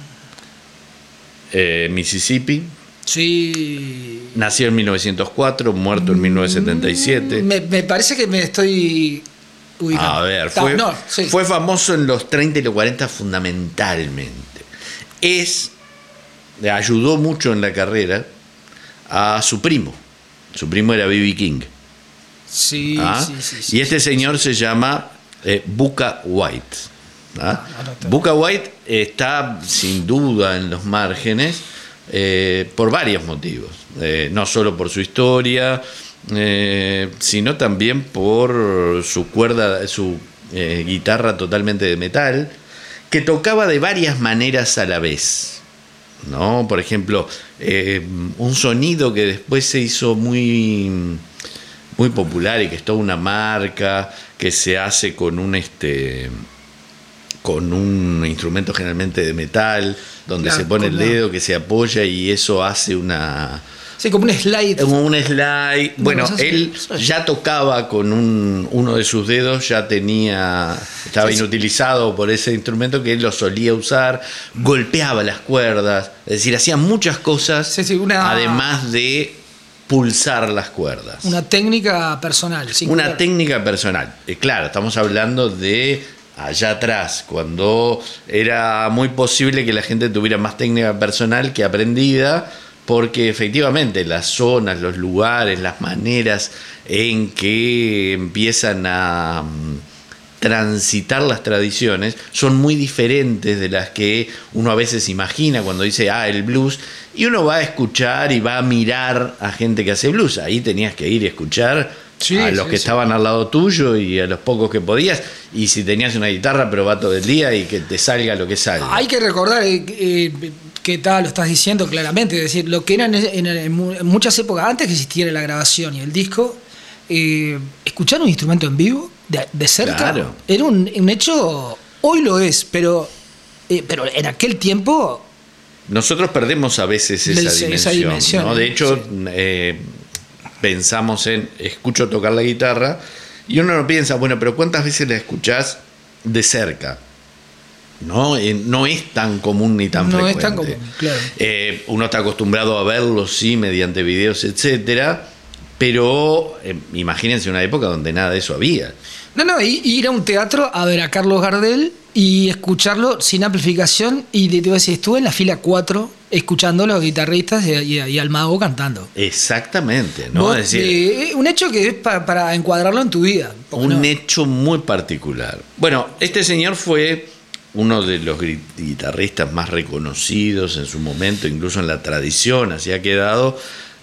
Eh, Mississippi. Sí. Nació en mil novecientos cuatro, muerto en mil novecientos setenta y siete. Me, me parece que me estoy ubicando. A ver, fue, no, sí. fue famoso en los treinta y los cuarenta fundamentalmente. Es, ayudó mucho en la carrera a su primo. Su primo era B B King. Sí, ¿Ah? sí, sí, sí. Y este sí, señor sí. se llama eh, Bukka White. ¿Ah? Bukka White está sin duda en los márgenes eh, por varios motivos, eh, no solo por su historia, eh, sino también por su cuerda, su eh, guitarra totalmente de metal, que tocaba de varias maneras a la vez, ¿no? Por ejemplo, eh, un sonido que después se hizo muy, muy popular y que es toda una marca que se hace con un este con un instrumento generalmente de metal, donde claro, se pone el dedo la... que se apoya y eso hace una... Sí, como un slide. Como un slide. Bueno, no, él sí. ya tocaba con un, uno de sus dedos, ya tenía, estaba sí, inutilizado sí. por ese instrumento que él lo solía usar, golpeaba las cuerdas, es decir, hacía muchas cosas, sí, sí, una... además de pulsar las cuerdas. Una técnica personal. Una claro. técnica personal. Eh, claro, estamos hablando de... allá atrás, cuando era muy posible que la gente tuviera más técnica personal que aprendida, porque efectivamente las zonas, los lugares, las maneras en que empiezan a transitar las tradiciones son muy diferentes de las que uno a veces imagina cuando dice, ah, el blues, y uno va a escuchar y va a mirar a gente que hace blues. Ahí tenías que ir a escuchar sí, a los sí, que sí. estaban al lado tuyo y a los pocos que podías. y si tenías una guitarra, probá todo el día y que te salga lo que salga. Hay que recordar eh, eh, que tal, lo estás diciendo claramente, es decir, lo que era en, en- en muchas épocas antes que existiera la grabación y el disco, eh, escuchar un instrumento en vivo de, de cerca Claro. era un, un hecho, hoy lo es, pero, eh, pero en aquel tiempo Nosotros perdemos a veces esa, Esa- dimensión, esa dimensión, ¿no? De hecho, sí. eh, pensamos en escucho tocar la guitarra y uno no piensa, bueno, pero ¿cuántas veces la escuchás de cerca? No, Eh, no es tan común ni tan No frecuente. es tan común, claro. Eh, uno está acostumbrado a verlo, sí, mediante videos, etcétera, pero eh, imagínense una época donde nada de eso había. No, no, y- y ir a un teatro a ver a Carlos Gardel y escucharlo sin amplificación. Y te voy a decir, estuve en la fila cuatro escuchando a los guitarristas y, y- y al mago cantando. Exactamente, ¿no? Vos, Es decir, eh, un hecho que es pa- para encuadrarlo en tu vida. porque un no- hecho muy particular. Bueno, este señor fue uno de los gui- guitarristas más reconocidos en su momento, incluso en la tradición, así ha quedado,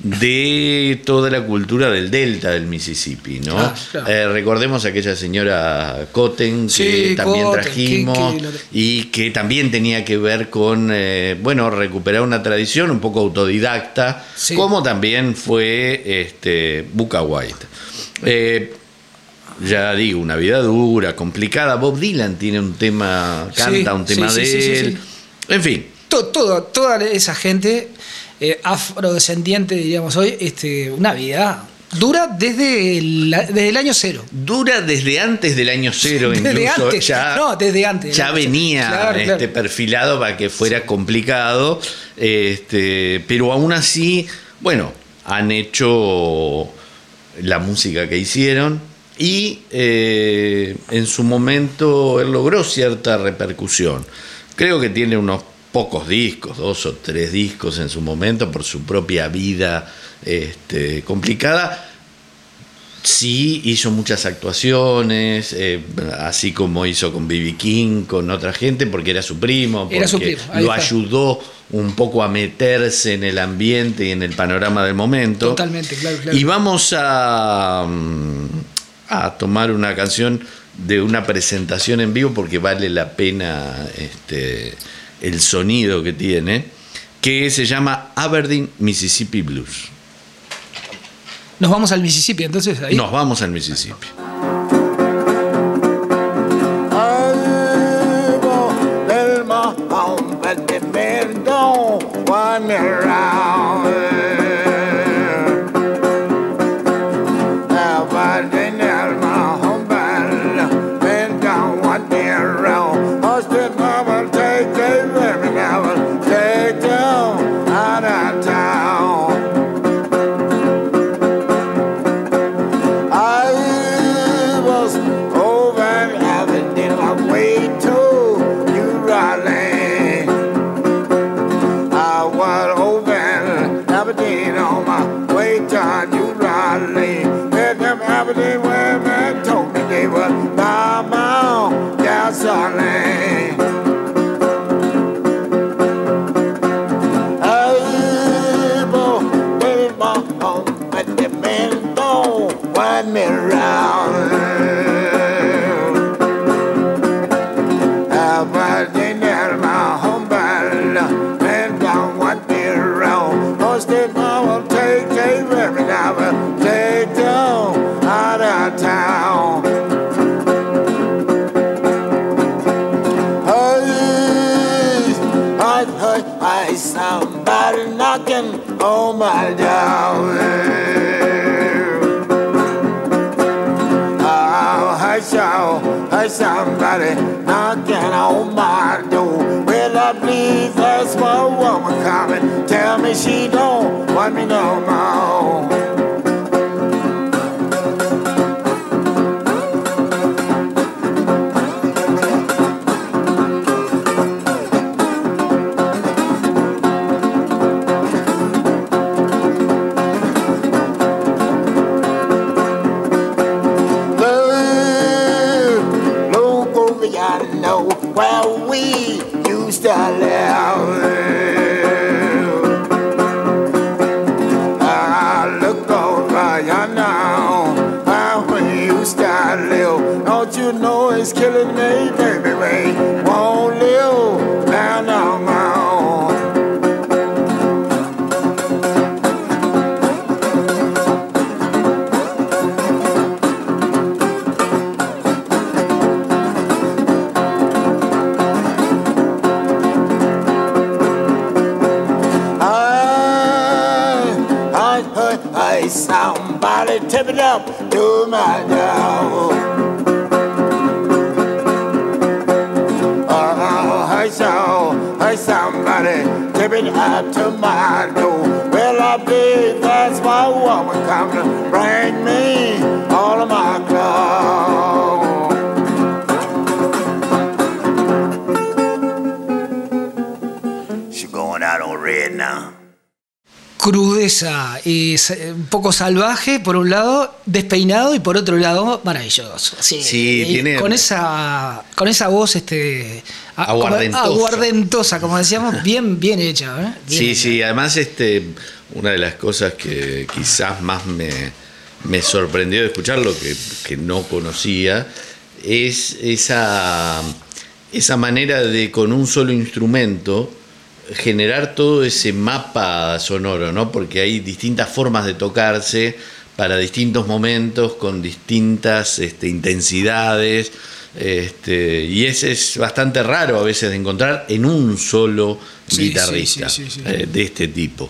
de toda la cultura del delta del Mississippi, ¿no? Ah, claro. Eh, recordemos a aquella señora Cotten que Sí, también Cotten, trajimos que- que lo- y que también tenía que ver con, eh, bueno, recuperar una tradición un poco autodidacta, Sí. como también fue este, Bukka White. Eh, ya digo, una vida dura, complicada. Bob Dylan tiene un tema, canta Sí, un tema sí, de sí, sí, sí, él. sí. En fin, To- todo- toda esa gente eh, afrodescendiente, diríamos hoy, este, una vida dura desde el, desde el año cero. dura desde antes del año cero, Desde incluso. antes. Ya, No, desde antes. ya venía Claro, claro. este, perfilado para que fuera complicado. Este, pero aún así, bueno, han hecho la música que hicieron. Y eh, en su momento él logró cierta repercusión. Creo que tiene unos pocos discos, dos o tres discos en su momento, por su propia vida este, complicada. Sí, hizo muchas actuaciones, eh, así como hizo con B B King, con otra gente, porque era su primo, porque Era su primo, ahí lo está. ayudó un poco a meterse en el ambiente y en el panorama del momento. Totalmente, claro, claro. Y vamos a, mm, a tomar una canción de una presentación en vivo porque vale la pena este, el sonido que tiene, que se llama Aberdeen, Mississippi Blues. Nos vamos al Mississippi, entonces ahí. Nos vamos al Mississippi. Arriba del mahón, but the men don't want me around. Aberdeen del mahón, but the men don't want me around. Austin, mama, take them, every now and take them out of town. I was over in Aberdeen on my way to New Orleans. I was over in Aberdeen on my way to New Orleans. Met them Aberdeen women told me they were my mom gasoline. I was in my home, but the men don't want me around. Aberdeen in my home, but the men don't want me around. Most of them will take them every now and take them out of town. Hey, I heard I somebody knocking on my door. Oh, I saw, I somebody knocking on my door. Well, I believe that's my woman coming. Tell me she don't want me no more. Look over yonder where we used to live. I look over yonder where we used to live. Don't you know it's tip it up to my door. Oh, hey, so, hey, somebody, tip it up to my door. Well, I believe that's my woman come to bring me all of my clothes. She going out on red now. Crudeza, es un poco salvaje por un lado, despeinado y por otro lado maravilloso. Sí, Sí, tiene- con esa con esa voz este a- Aguardentosa. como, aguardentosa, como decíamos, bien bien hecha, ¿eh? Bien Sí, hecha. sí, además este, una de las cosas que quizás más me, me sorprendió de escucharlo, que, que no conocía, es esa, esa manera de con un solo instrumento generar todo ese mapa sonoro, ¿no? Porque hay distintas formas de tocarse para distintos momentos, con distintas este, intensidades, este, y ese es bastante raro a veces de encontrar en un solo Sí, guitarrista sí, sí, sí, sí. eh, de este tipo.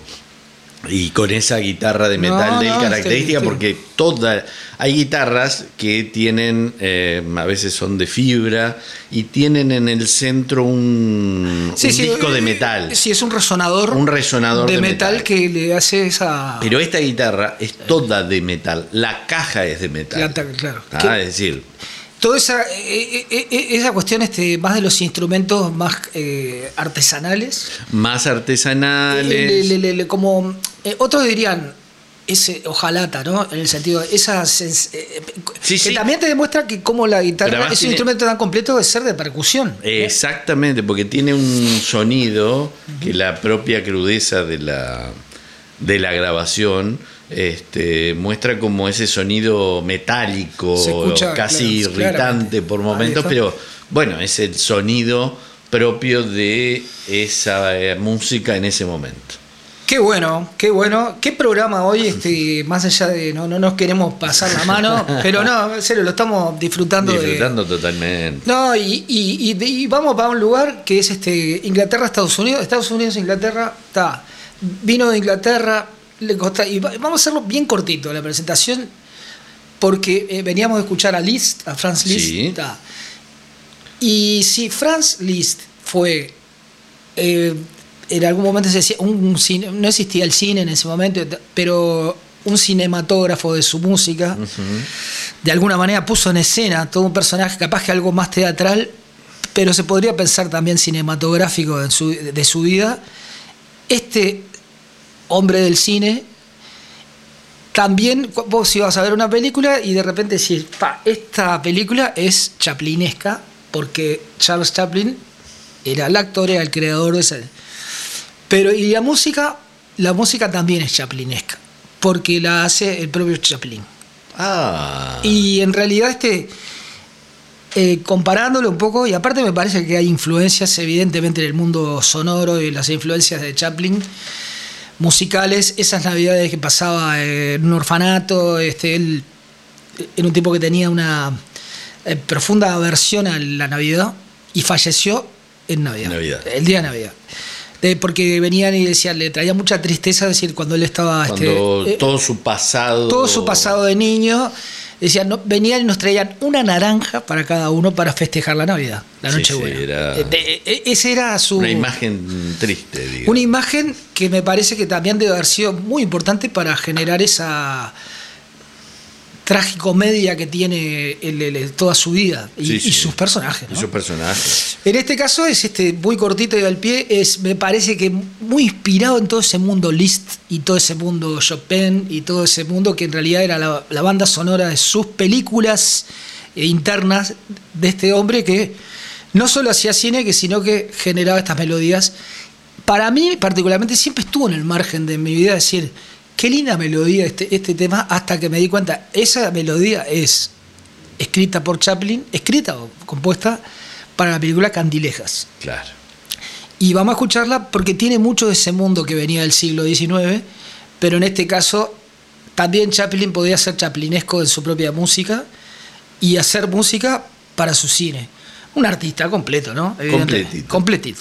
Y con esa guitarra de metal No, de él no, característica, este- porque toda, hay guitarras que tienen, eh, a veces son de fibra, y tienen en el centro un, Sí, un sí, disco de eh, metal. Sí, es un resonador. Un resonador de, de metal, metal. que le hace esa. Pero esta guitarra es toda de metal, la caja es de metal. La ta- claro. Ah, Que- es decir, Toda esa, eh, eh, eh, esa cuestión este, más de los instrumentos más eh, artesanales. más Eh, artesanales. le- le- le- le- como eh, otros dirían ese hojalata, ¿no? En el sentido de esas sens- eh, Sí, que sí. también te demuestra que como la Pero guitarra además es un tiene- instrumento tan completo de ser de percusión. Exactamente, porque tiene un sonido que la propia crudeza de la, de la grabación este, muestra como ese sonido metálico, Se escucha, casi claro, irritante claramente. por Ahí momentos, está. pero bueno, es el sonido propio de esa eh, música en ese momento. Qué bueno, qué bueno. Qué programa hoy, este, más allá de no, no nos queremos pasar la mano, pero no, en serio, lo estamos disfrutando. de- Disfrutando totalmente. No, y, y- y de- y vamos para un lugar que es este Inglaterra, Estados Unidos. Estados Unidos, Inglaterra, está. Vino de Inglaterra, le costa- y va- vamos a hacerlo bien cortito la presentación, porque eh, veníamos de escuchar a Liszt, a Franz Liszt. Sí. Está. Y si Franz Liszt fue, eh, en algún momento se decía, un, un cine- no existía el cine en ese momento, pero un cinematógrafo de su música, de alguna manera puso en escena todo un personaje, capaz que algo más teatral, pero se podría pensar también cinematográfico en su- de su vida. Este hombre del cine, también vos ibas a ver una película y de repente decís, pa, esta película es chaplinesca, porque Charles Chaplin era el actor, era el creador de esa. Pero y la música, la música también es chaplinesca, porque la hace el propio Chaplin. Ah, Y en realidad, este, eh, comparándolo un poco, y aparte me parece que hay influencias, evidentemente, en el mundo sonoro y las influencias de Chaplin musicales, esas navidades que pasaba en un orfanato, este, él era un tipo que tenía una eh, profunda aversión a la Navidad y falleció en Navidad, Navidad. el día de Navidad. De- porque venían y decían, le traía mucha tristeza decir cuando él estaba cuando este, eh, todo su pasado. todo su pasado de niño, decían, no, venían y nos traían una naranja para cada uno para festejar la Navidad, la Sí, Nochebuena. sí, era- Eh, de- eh, ese era su Una imagen triste, digamos. una imagen que me parece que también debe haber sido muy importante para generar esa tragicomedia que tiene el- el- toda su vida y, Sí, sí. y sus personajes, Y ¿no? sus personajes. En este caso es este muy cortito y al pie, es me parece que muy inspirado en todo ese mundo Liszt y todo ese mundo Chopin y todo ese mundo que en realidad era la, la banda sonora de sus películas eh, internas de este hombre que no solo hacía cine, que sino que generaba estas melodías. Para mí particularmente siempre estuvo en el margen de mi vida decir, qué linda melodía este, este tema, hasta que me di cuenta, esa melodía es escrita por Chaplin, escrita o compuesta para la película Candilejas. Claro. Y vamos a escucharla porque tiene mucho de ese mundo que venía del siglo diecinueve, pero en este caso también Chaplin podía ser chaplinesco en su propia música y hacer música para su cine. Un artista completo, ¿no? Evidentemente. Completito. Completito.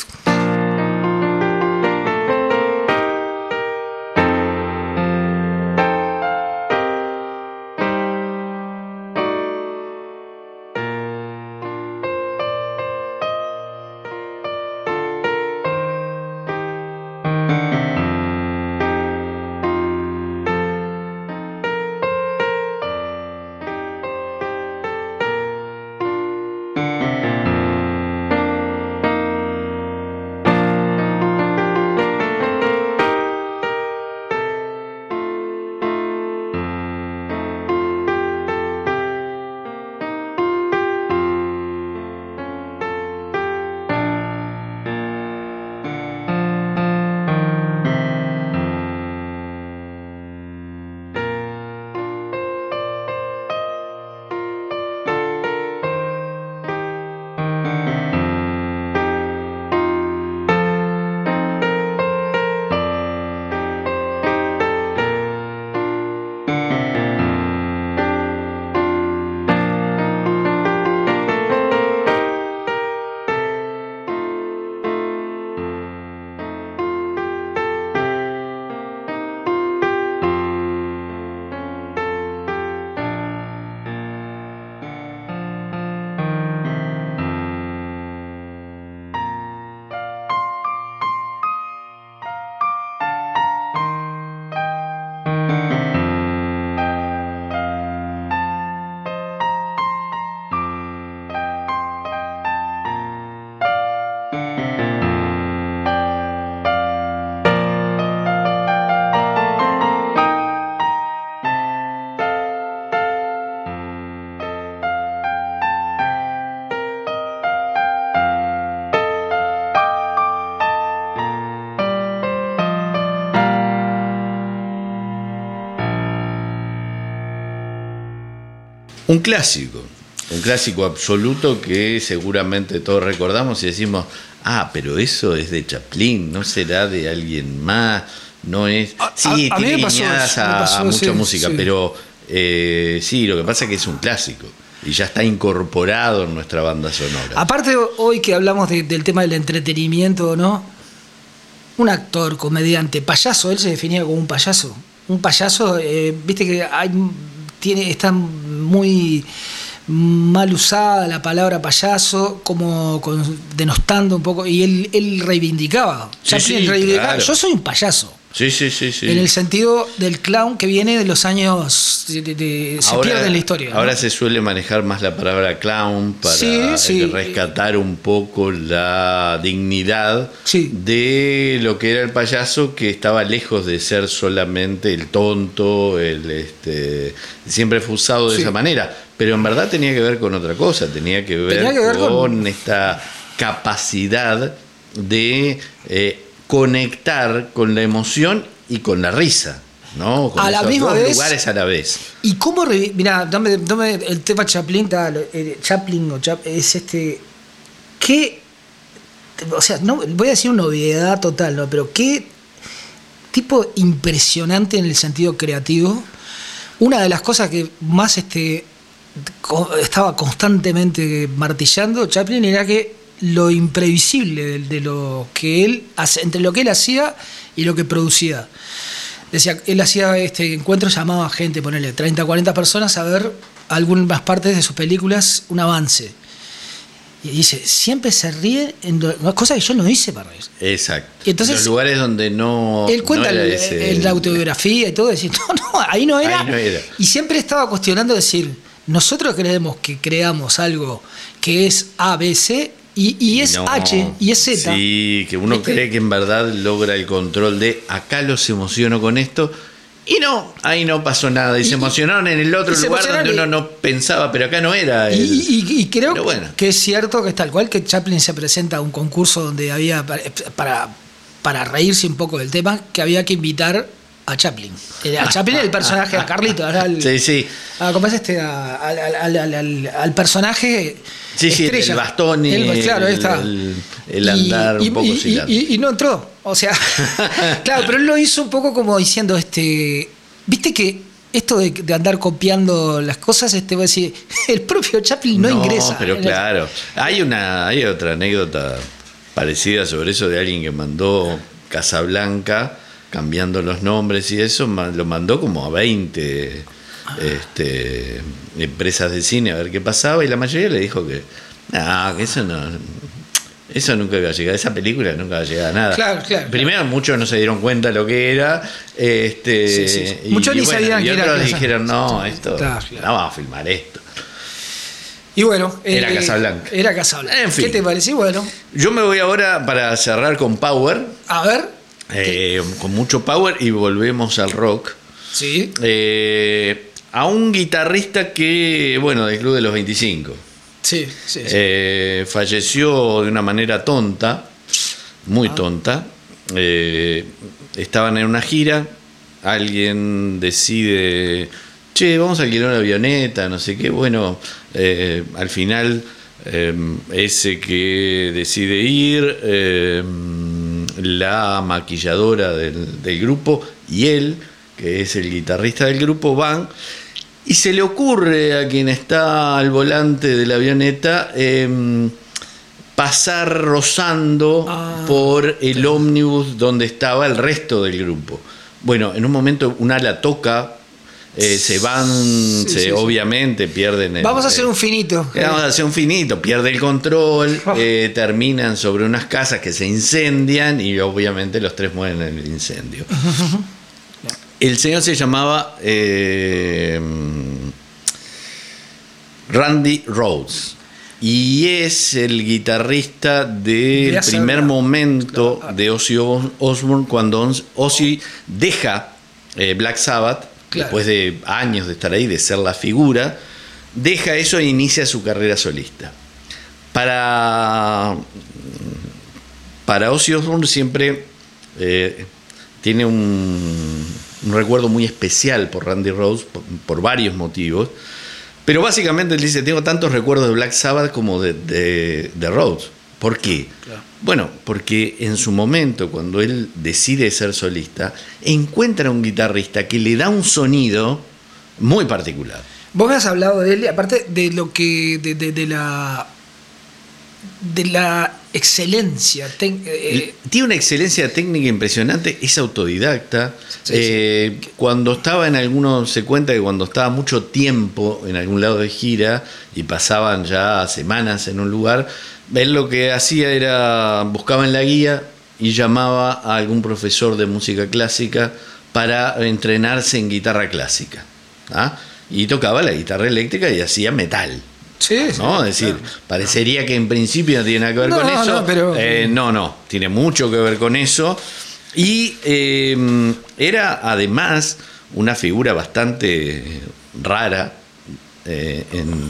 Un clásico, un clásico absoluto que seguramente todos recordamos y decimos, ah, pero eso es de Chaplin, no será de alguien más, no es... Sí, a, a mí tiene me pasó, guiñadas me a, pasó, a mucha sí, música, sí. pero eh, sí, lo que pasa es que es un clásico y ya está incorporado en nuestra banda sonora. Aparte, hoy que hablamos de, del tema del entretenimiento, ¿no? Un actor, comediante, payaso, él se definía como un payaso. Un payaso, eh, viste que hay, tiene, está muy mal usada la palabra payaso, como con, denostando un poco, y él, él reivindicaba. Sí, Chaplin sí, reivindicaba, claro. yo soy un payaso. Sí, sí, sí, sí. En el sentido del clown que viene de los años. De, de, de, se ahora, pierde en la historia. Ahora ¿no? se suele manejar más la palabra clown para Sí, sí. eh, rescatar un poco la dignidad Sí. de lo que era el payaso, que estaba lejos de ser solamente el tonto, el este siempre fue usado de Sí. esa manera. Pero en verdad tenía que ver con otra cosa, tenía que ver, Tenía que ver con, con- esta capacidad de eh, conectar con la emoción y con la risa, ¿no? Con A la esos misma dos vez- lugares a la vez. ¿Y cómo revi- Mirá, dame, dame el tema Chaplin, tal, eh, Chaplin o Chap, es este. ¿Qué? O sea, no, voy a decir una obviedad total, ¿no? Pero qué tipo impresionante en el sentido creativo. Una de las cosas que más este, co- estaba constantemente martillando Chaplin era que lo imprevisible de, de lo que él hace, entre lo que él hacía y lo que producía. Decía, él hacía este encuentro, llamaba a gente, ponerle treinta, cuarenta personas a ver algunas partes de sus películas, un avance. Y dice, siempre se ríe en lo- cosa que yo no hice para reír. Exacto. Y entonces- los lugares donde no. Él cuenta no era el- ese- en la autobiografía y todo, decir, no, no, ahí no era. Ahí no era. Y siempre estaba cuestionando decir, nosotros creemos que creamos algo que es A, B, C, y, y es No. H, y es Z. Sí, que uno Este- cree que en verdad logra el control de acá los emociono con esto. Y no, ahí no pasó nada. Y, Y- se emocionaron en el otro y se lugar donde emocionaron uno y- no pensaba, pero acá no era. Y, el- y- y creo Pero bueno. que es cierto que es tal cual que Chaplin se presenta a un concurso donde había, para, para reírse un poco del tema, que había que invitar a Chaplin. Eh, A Chaplin el personaje, a Carlito, era el- Sí, sí. a, ¿cómo es este? A- al, al- al- al- al personaje Sí, sí, estrella. el bastón y El- claro, ahí el- está. el- el andar un poco y, oscilante. y- y no entró. O sea, claro, pero él lo hizo un poco como diciendo, este, viste que esto de, de andar copiando las cosas, este, voy a decir, el propio Chaplin no, ingresa. Pero claro, hay una, hay otra anécdota parecida sobre eso de alguien que mandó Casablanca cambiando los nombres y eso, ma- lo mandó como a veinte este, empresas de cine a ver qué pasaba y la mayoría le dijo que no, que eso no, eso nunca iba a llegar, esa película nunca va a llegar a nada. Claro, claro, Primero muchos no se dieron cuenta lo que era, este, Sí, sí, sí. y, Muchos ni y bueno, sabían y que era otros Casa- dijeron no, esto, Claro, claro. no vamos a filmar esto. Y bueno, Era eh, Casablanca. Era Casablanca. En fin. ¿Qué te parece? Bueno, Yo me voy ahora para cerrar con Power, a ver. eh, con mucho Power y volvemos al rock. Sí. Eh, a un guitarrista que, bueno, del Club de los veinticinco. Sí, sí, sí. Eh, falleció de una manera tonta, muy tonta. Eh, estaban en una gira, alguien decide, che, vamos a alquilar una avioneta, no sé qué. Bueno, eh, al final eh, ese que decide ir, eh, la maquilladora del, del grupo y él, que es el guitarrista del grupo, van. Y se le ocurre a quien está al volante de la avioneta eh, pasar rozando Ah, por el ómnibus donde estaba el resto del grupo. Bueno, en un momento un ala toca, eh, se van, Sí, se, sí, sí. obviamente pierden el... Vamos a el- hacer un finito. Vamos a hacer un finito, pierde el control, Oh. eh, terminan sobre unas casas que se incendian y obviamente los tres mueren en el incendio. El señor se llamaba eh, Randy Rhoads y es el guitarrista del Voy a hacer primer una- momento Claro. de Ozzy Osbourne cuando Ozzy deja eh, Black Sabbath, Claro. después de años de estar ahí, de ser la figura, deja eso e inicia su carrera solista. Para, para Ozzy Osbourne siempre eh, tiene un, un recuerdo muy especial por Randy Rhoads, por, por varios motivos. Pero básicamente él dice, tengo tantos recuerdos de Black Sabbath como de, de, de Rhodes. ¿Por qué? Claro. Bueno, porque en su momento, cuando él decide ser solista, encuentra un guitarrista que le da un sonido muy particular. Vos me has hablado de él, y aparte de lo que. de, de, de la. de la excelencia. Ten, eh, Tiene una excelencia técnica impresionante, es autodidacta. Sí, eh, sí. Cuando estaba en algunos, se cuenta que cuando estaba mucho tiempo en algún lado de gira y pasaban ya semanas en un lugar, él lo que hacía era buscaba en la guía y llamaba a algún profesor de música clásica para entrenarse en guitarra clásica. ¿Ah? Y tocaba la guitarra eléctrica y hacía metal. sí, sí, ¿No? Es decir, claro. parecería que en principio no tiene nada que ver No, con eso. no, pero- Eh, no, no, tiene mucho que ver con eso. Y eh, era además una figura bastante rara eh, en,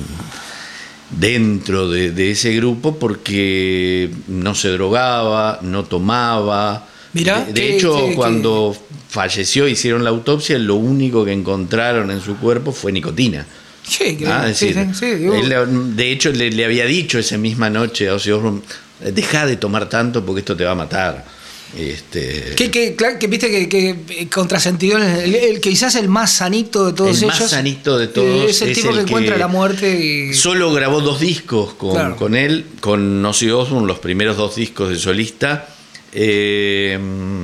dentro de, de ese grupo porque no se drogaba, no tomaba. Mirá, de, de que- hecho, que- cuando falleció, hicieron la autopsia, lo único que encontraron en su cuerpo fue nicotina. Sí, que- Ah, es sí, decir, sí, sí, digo, él, de hecho, le, le había dicho esa misma noche a Ozzy Osbourne, deja de tomar tanto porque esto te va a matar. Este, que, que, claro, que viste que, que eh, contrasentido, el, el que quizás el más sanito de todos El ellos. más sanito de eh, todos es el es tipo el que encuentra que la muerte y. Solo grabó dos discos con, Claro. con él, con Ozzy Osbourne, los primeros dos discos de solista. Eh,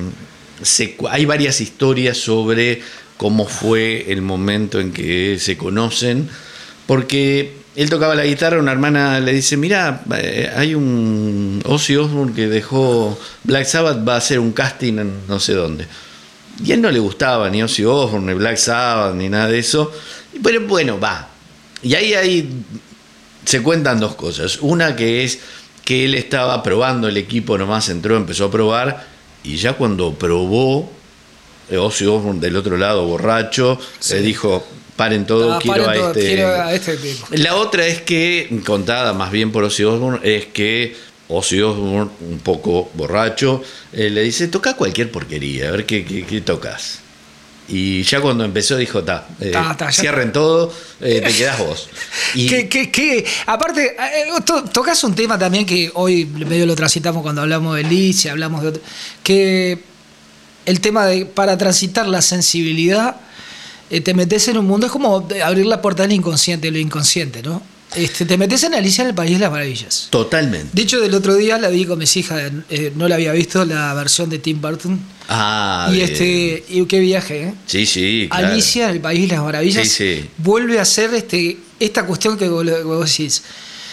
se, hay varias historias sobre cómo fue el momento en que se conocen, porque él tocaba la guitarra, una hermana le dice, mira, eh, hay un Ozzy Osbourne que dejó Black Sabbath, va a hacer un casting en no sé dónde. Y a él no le gustaba ni Ozzy Osbourne, ni Black Sabbath, ni nada de eso. Pero bueno, va. Y ahí, ahí se cuentan dos cosas. Una que es que él estaba probando el equipo, nomás entró, empezó a probar, y ya cuando probó, Ozzy Osbourne del otro lado, borracho, Sí. le dijo, paren todo, Ah, quiero, paren a todo, este... quiero a este tipo. La otra es que, contada más bien por Ozzy Osbourne, es que Ozzy Osbourne, un poco borracho, eh, le dice, toca cualquier porquería, a ver qué, qué, qué tocas. Y ya cuando empezó dijo, ta, eh, Ta, ta, ya cierren todo, eh, te quedás vos. Y Que, que, que, aparte, eh, to- tocas un tema también que hoy medio lo transitamos cuando hablamos de Liz y hablamos de otro, que el tema de para transitar la sensibilidad, eh, te metes en un mundo, es como de abrir la puerta del inconsciente, lo inconsciente, ¿no? Este, te metes en Alicia en el País de las Maravillas. totalmente. De hecho, del otro día la vi con mis hijas, eh, no la había visto, la versión de Tim Burton. Ah, y bien. este y qué viaje, ¿eh? Sí, sí, claro. Alicia en el País de las Maravillas Sí, sí. vuelve a ser este, esta cuestión que vos, vos decís.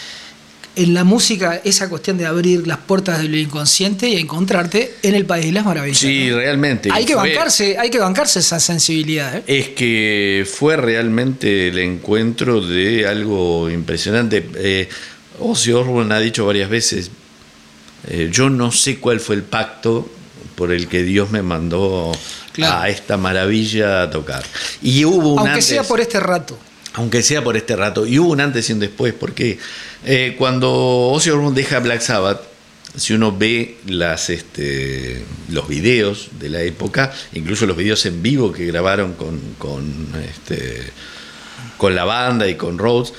En la música, esa cuestión de abrir las puertas de lo inconsciente y encontrarte en el País de las Maravillas. Sí, ¿no? realmente. Hay que Fue- bancarse, hay que bancarse esa sensibilidad, ¿eh? Es que fue realmente el encuentro de algo impresionante. Eh, Ozzy Osbourne ha dicho varias veces, eh, yo no sé cuál fue el pacto por el que Dios me mandó Claro. a esta maravilla a tocar. Y hubo un Aunque antes, sea por este rato. aunque sea por este rato, y hubo un antes y un después, porque eh, cuando Ozzy Osbourne deja Black Sabbath, si uno ve las, este, los videos de la época, incluso los videos en vivo que grabaron con, con, este, con la banda y con Rhodes,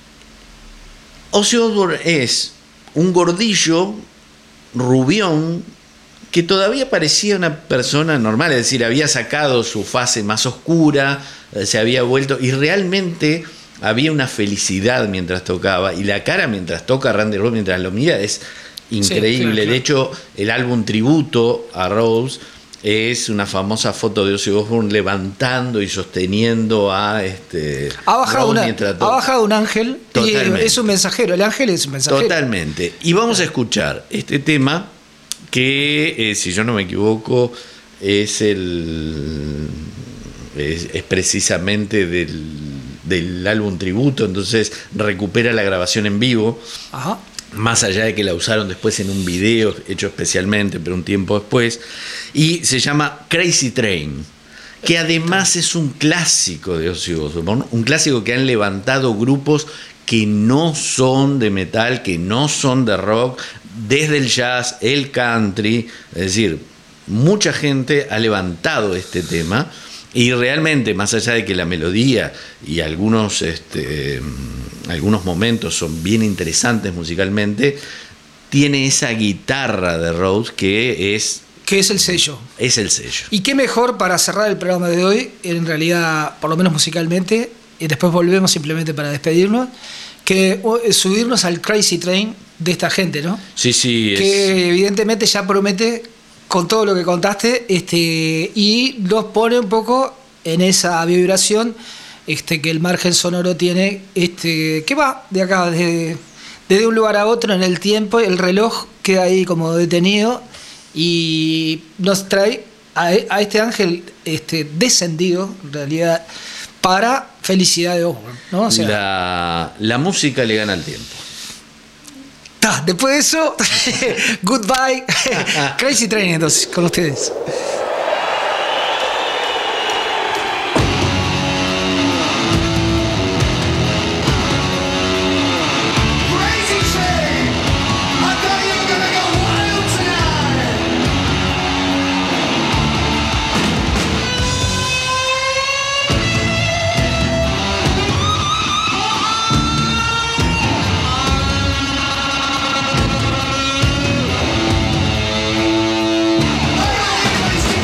Ozzy Osbourne es un gordillo rubión que todavía parecía una persona normal, es decir, había sacado su fase más oscura, eh, se había vuelto, y realmente había una felicidad mientras tocaba, y la cara mientras toca Randy Rhoads, mientras lo mira, es increíble. claro, claro. De hecho, el álbum tributo a Rhodes es una famosa foto de Ozzy Osbourne levantando y sosteniendo a este Ha bajado, Rhodes una, mientras ha toca. bajado un ángel y Totalmente. es un mensajero. El ángel es un mensajero. Totalmente. Y vamos a escuchar este tema que, eh, si yo no me equivoco, es el es, es precisamente del, del álbum tributo, entonces recupera la grabación en vivo, Ajá. más allá de que la usaron después en un video hecho especialmente, pero un tiempo después, y se llama Crazy Train, que además es un clásico de Ozzy Osbourne, un clásico que han levantado grupos que no son de metal, que no son de rock, desde el jazz, el country, es decir, mucha gente ha levantado este tema Y realmente, más allá de que la melodía y algunos, este, algunos momentos son bien interesantes musicalmente, tiene esa guitarra de Rhodes que es... Que es el sello. Es el sello. Y qué mejor para cerrar el programa de hoy, en realidad, por lo menos musicalmente, y después volvemos simplemente para despedirnos, que subirnos al Crazy Train de esta gente, ¿no? Sí, sí. Que es... evidentemente ya promete, con todo lo que contaste, este, y nos pone un poco en esa vibración este, que el margen sonoro tiene, este, que va de acá, desde, desde un lugar a otro en el tiempo, el reloj queda ahí como detenido y nos trae a, a este ángel este, descendido, en realidad, para felicidad de Osborne, ¿no? O sea, la, la música le gana al tiempo. Ta, después de eso, goodbye. Crazy Train, entonces, con ustedes. Crazy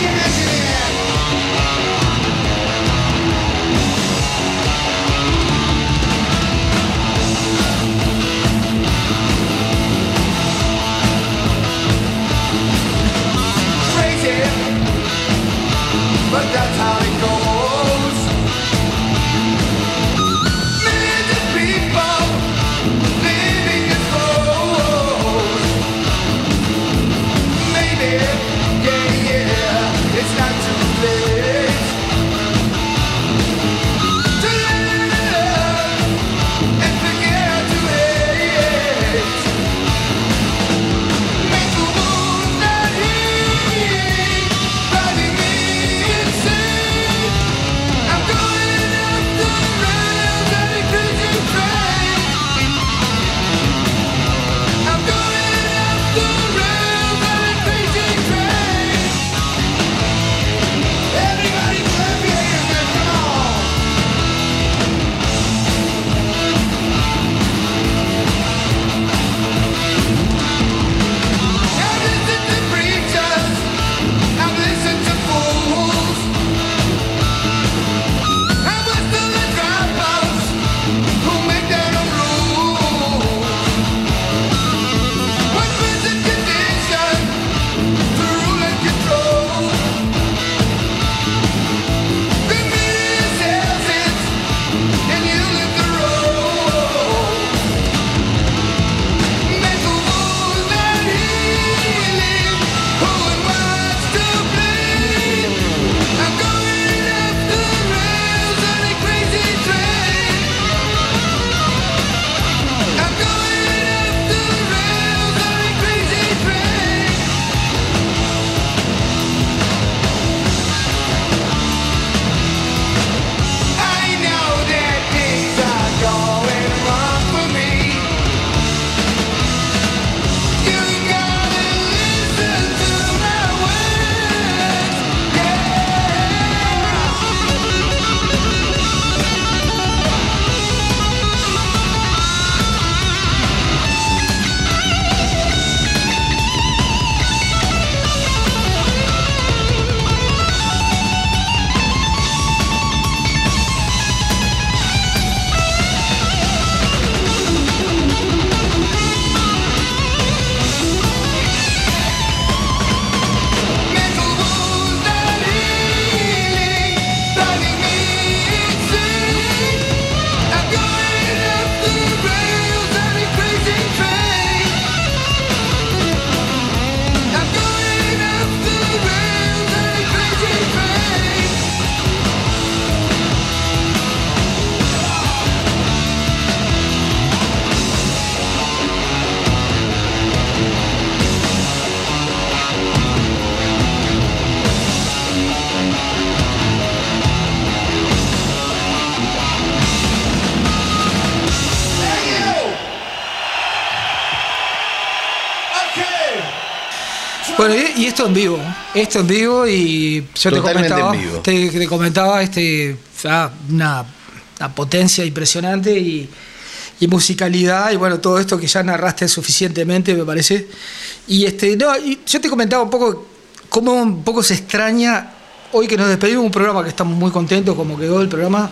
Bueno, y, y esto en vivo, esto en vivo y yo te Totalmente comentaba, en vivo. Te, te comentaba este, ah, una, una potencia impresionante y, y musicalidad y bueno, todo esto que ya narraste suficientemente, me parece. Y este, no, y yo te comentaba un poco cómo un poco se extraña hoy que nos despedimos de un programa que estamos muy contentos, como quedó el programa,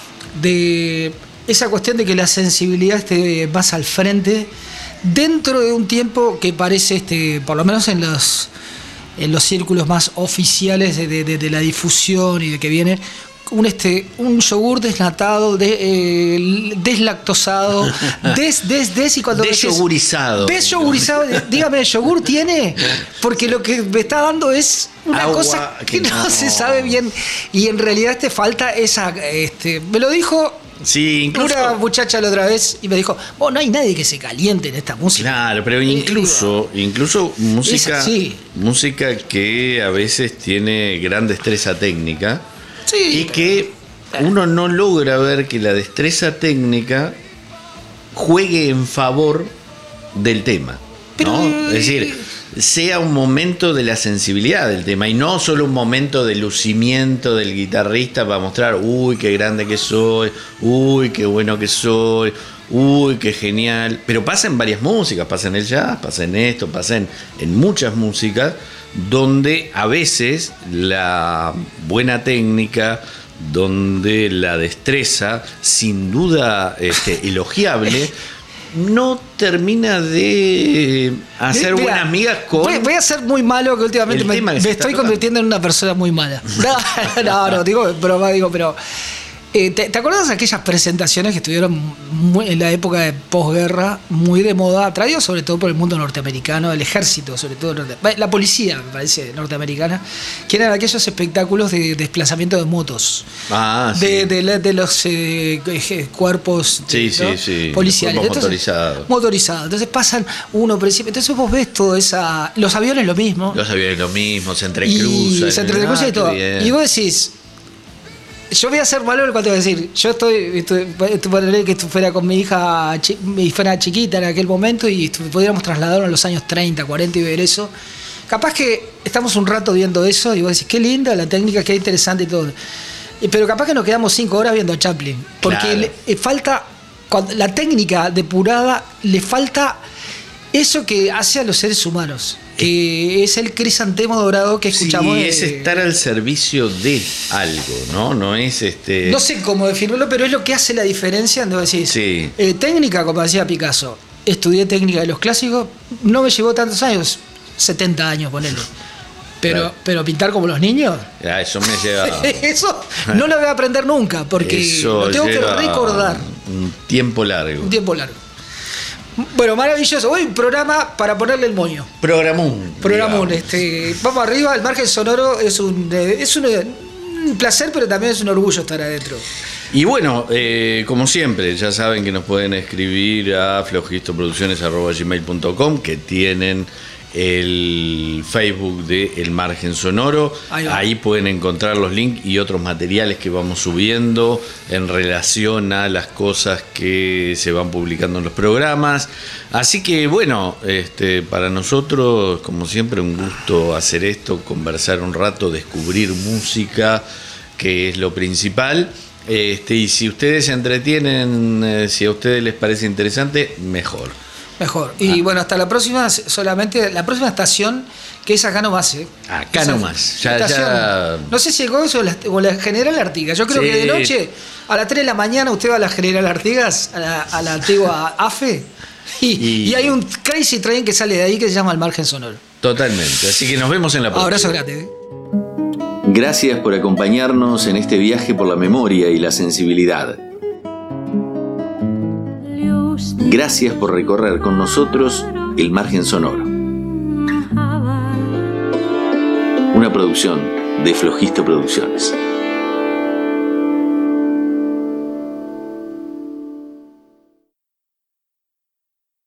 de esa cuestión de que la sensibilidad esté más al frente dentro de un tiempo que parece, este, por lo menos en los, en los círculos más oficiales de, de, de la difusión y de que viene, un, este, un yogur desnatado, de, eh, deslactosado, des, des, des, y cuando Desyogurizado. Desyogurizado, dígame, ¿el yogur tiene? Porque lo que me está dando es una Agua cosa que, que no, no. se sabe bien y en realidad te falta esa, este, me lo dijo Sí, incluso. una muchacha la otra vez y me dijo, oh, no hay nadie que se caliente en esta música. Claro, pero incluso, incluso música, así. música que a veces tiene gran destreza técnica Sí, y que uno no logra ver que la destreza técnica juegue en favor del tema, Pero, ¿no? Es decir, sea un momento de la sensibilidad del tema y no solo un momento de lucimiento del guitarrista para mostrar, uy, qué grande que soy, uy, qué bueno que soy, uy, qué genial. Pero pasa en varias músicas, pasa en el jazz, pasa en esto, pasa en, en muchas músicas donde a veces la buena técnica, donde la destreza, sin duda este, elogiable, no termina de hacer Mira, buenas migas con... Voy, voy a ser muy malo, que últimamente el me, tema que me se estoy está convirtiendo en una persona muy mala. No, no, no, digo, broma, digo, pero... Eh, ¿te, ¿Te acuerdas de aquellas presentaciones que estuvieron muy, en la época de posguerra, muy de moda, traído sobre todo por el mundo norteamericano, el ejército, sobre todo norte, la policía, me parece, norteamericana, que eran aquellos espectáculos de desplazamiento de motos, Ah, sí. de, de, la- de los eh, eh, cuerpos Sí, ¿no? sí, sí. policiales. Cuerpos Entonces, motorizados. motorizados. Entonces pasan uno por encima. Entonces vos ves todo esa... Los aviones lo mismo. Los aviones lo mismo, se Y entrecruzan. se entrecruzan Ah, y todo. qué bien. Y vos decís, yo voy a ser malo cuando voy a decir, yo estoy, estoy, estoy ponerle que esto fuera con mi hija, chi- mi fuera chiquita en aquel momento y estu- pudiéramos trasladarnos a los años treinta, cuarenta y ver eso. Capaz que estamos un rato viendo eso y vos decís, qué linda la técnica, qué interesante y todo. Y- Pero capaz que nos quedamos cinco horas viendo a Chaplin. Porque Claro. le, eh, falta, cuando, la técnica depurada, le falta eso que hace a los seres humanos. Que es el crisantemo dorado que escuchamos. Sí, de- es estar al servicio de algo, ¿no? No es este... No sé cómo definirlo, pero es lo que hace la diferencia. Donde vos decís, Sí. eh, técnica, como decía Picasso, estudié técnica de los clásicos, no me llevó tantos años, setenta años, ponele. Pero, Claro. pero pintar como los niños, Ah, eso me lleva... eso no lo voy a aprender nunca, porque eso lo tengo que lleva recordar un tiempo largo. un tiempo largo. Bueno, maravilloso. Hoy un programa para ponerle el moño. Programón. Programón, digamos. este, vamos arriba, el margen sonoro es un, eh, es un, eh, un placer, pero también es un orgullo estar adentro. Y bueno, eh, como siempre, ya saben que nos pueden escribir a flojistoproducciones arroba gmail punto com, que tienen el Facebook de El Margen Sonoro. Ahí va. Ahí pueden encontrar los links y otros materiales que vamos subiendo en relación a las cosas que se van publicando en los programas. Así que bueno, este, para nosotros, como siempre, un gusto hacer esto, conversar un rato, descubrir música, que es lo principal. Este, y si ustedes se entretienen, eh, si a ustedes les parece interesante, mejor. Mejor. Y bueno, hasta la próxima, solamente la próxima estación, que es acá nomás, ¿eh? Acá Esa- nomás. la Ya- estación, ya- No sé si el Goes o la, o la General Artigas. Yo creo Sí. que de noche, a las tres de la mañana, usted va a la General Artigas, a la, a la antigua A F E, y, Y- y hay un crazy train que sale de ahí que se llama El Margen Sonoro. Totalmente. Así que nos vemos en la próxima. Abrazo grande. ¿eh? Gracias por acompañarnos en este viaje por la memoria y la sensibilidad. Gracias por recorrer con nosotros el margen sonoro. Una producción de Flojisto Producciones.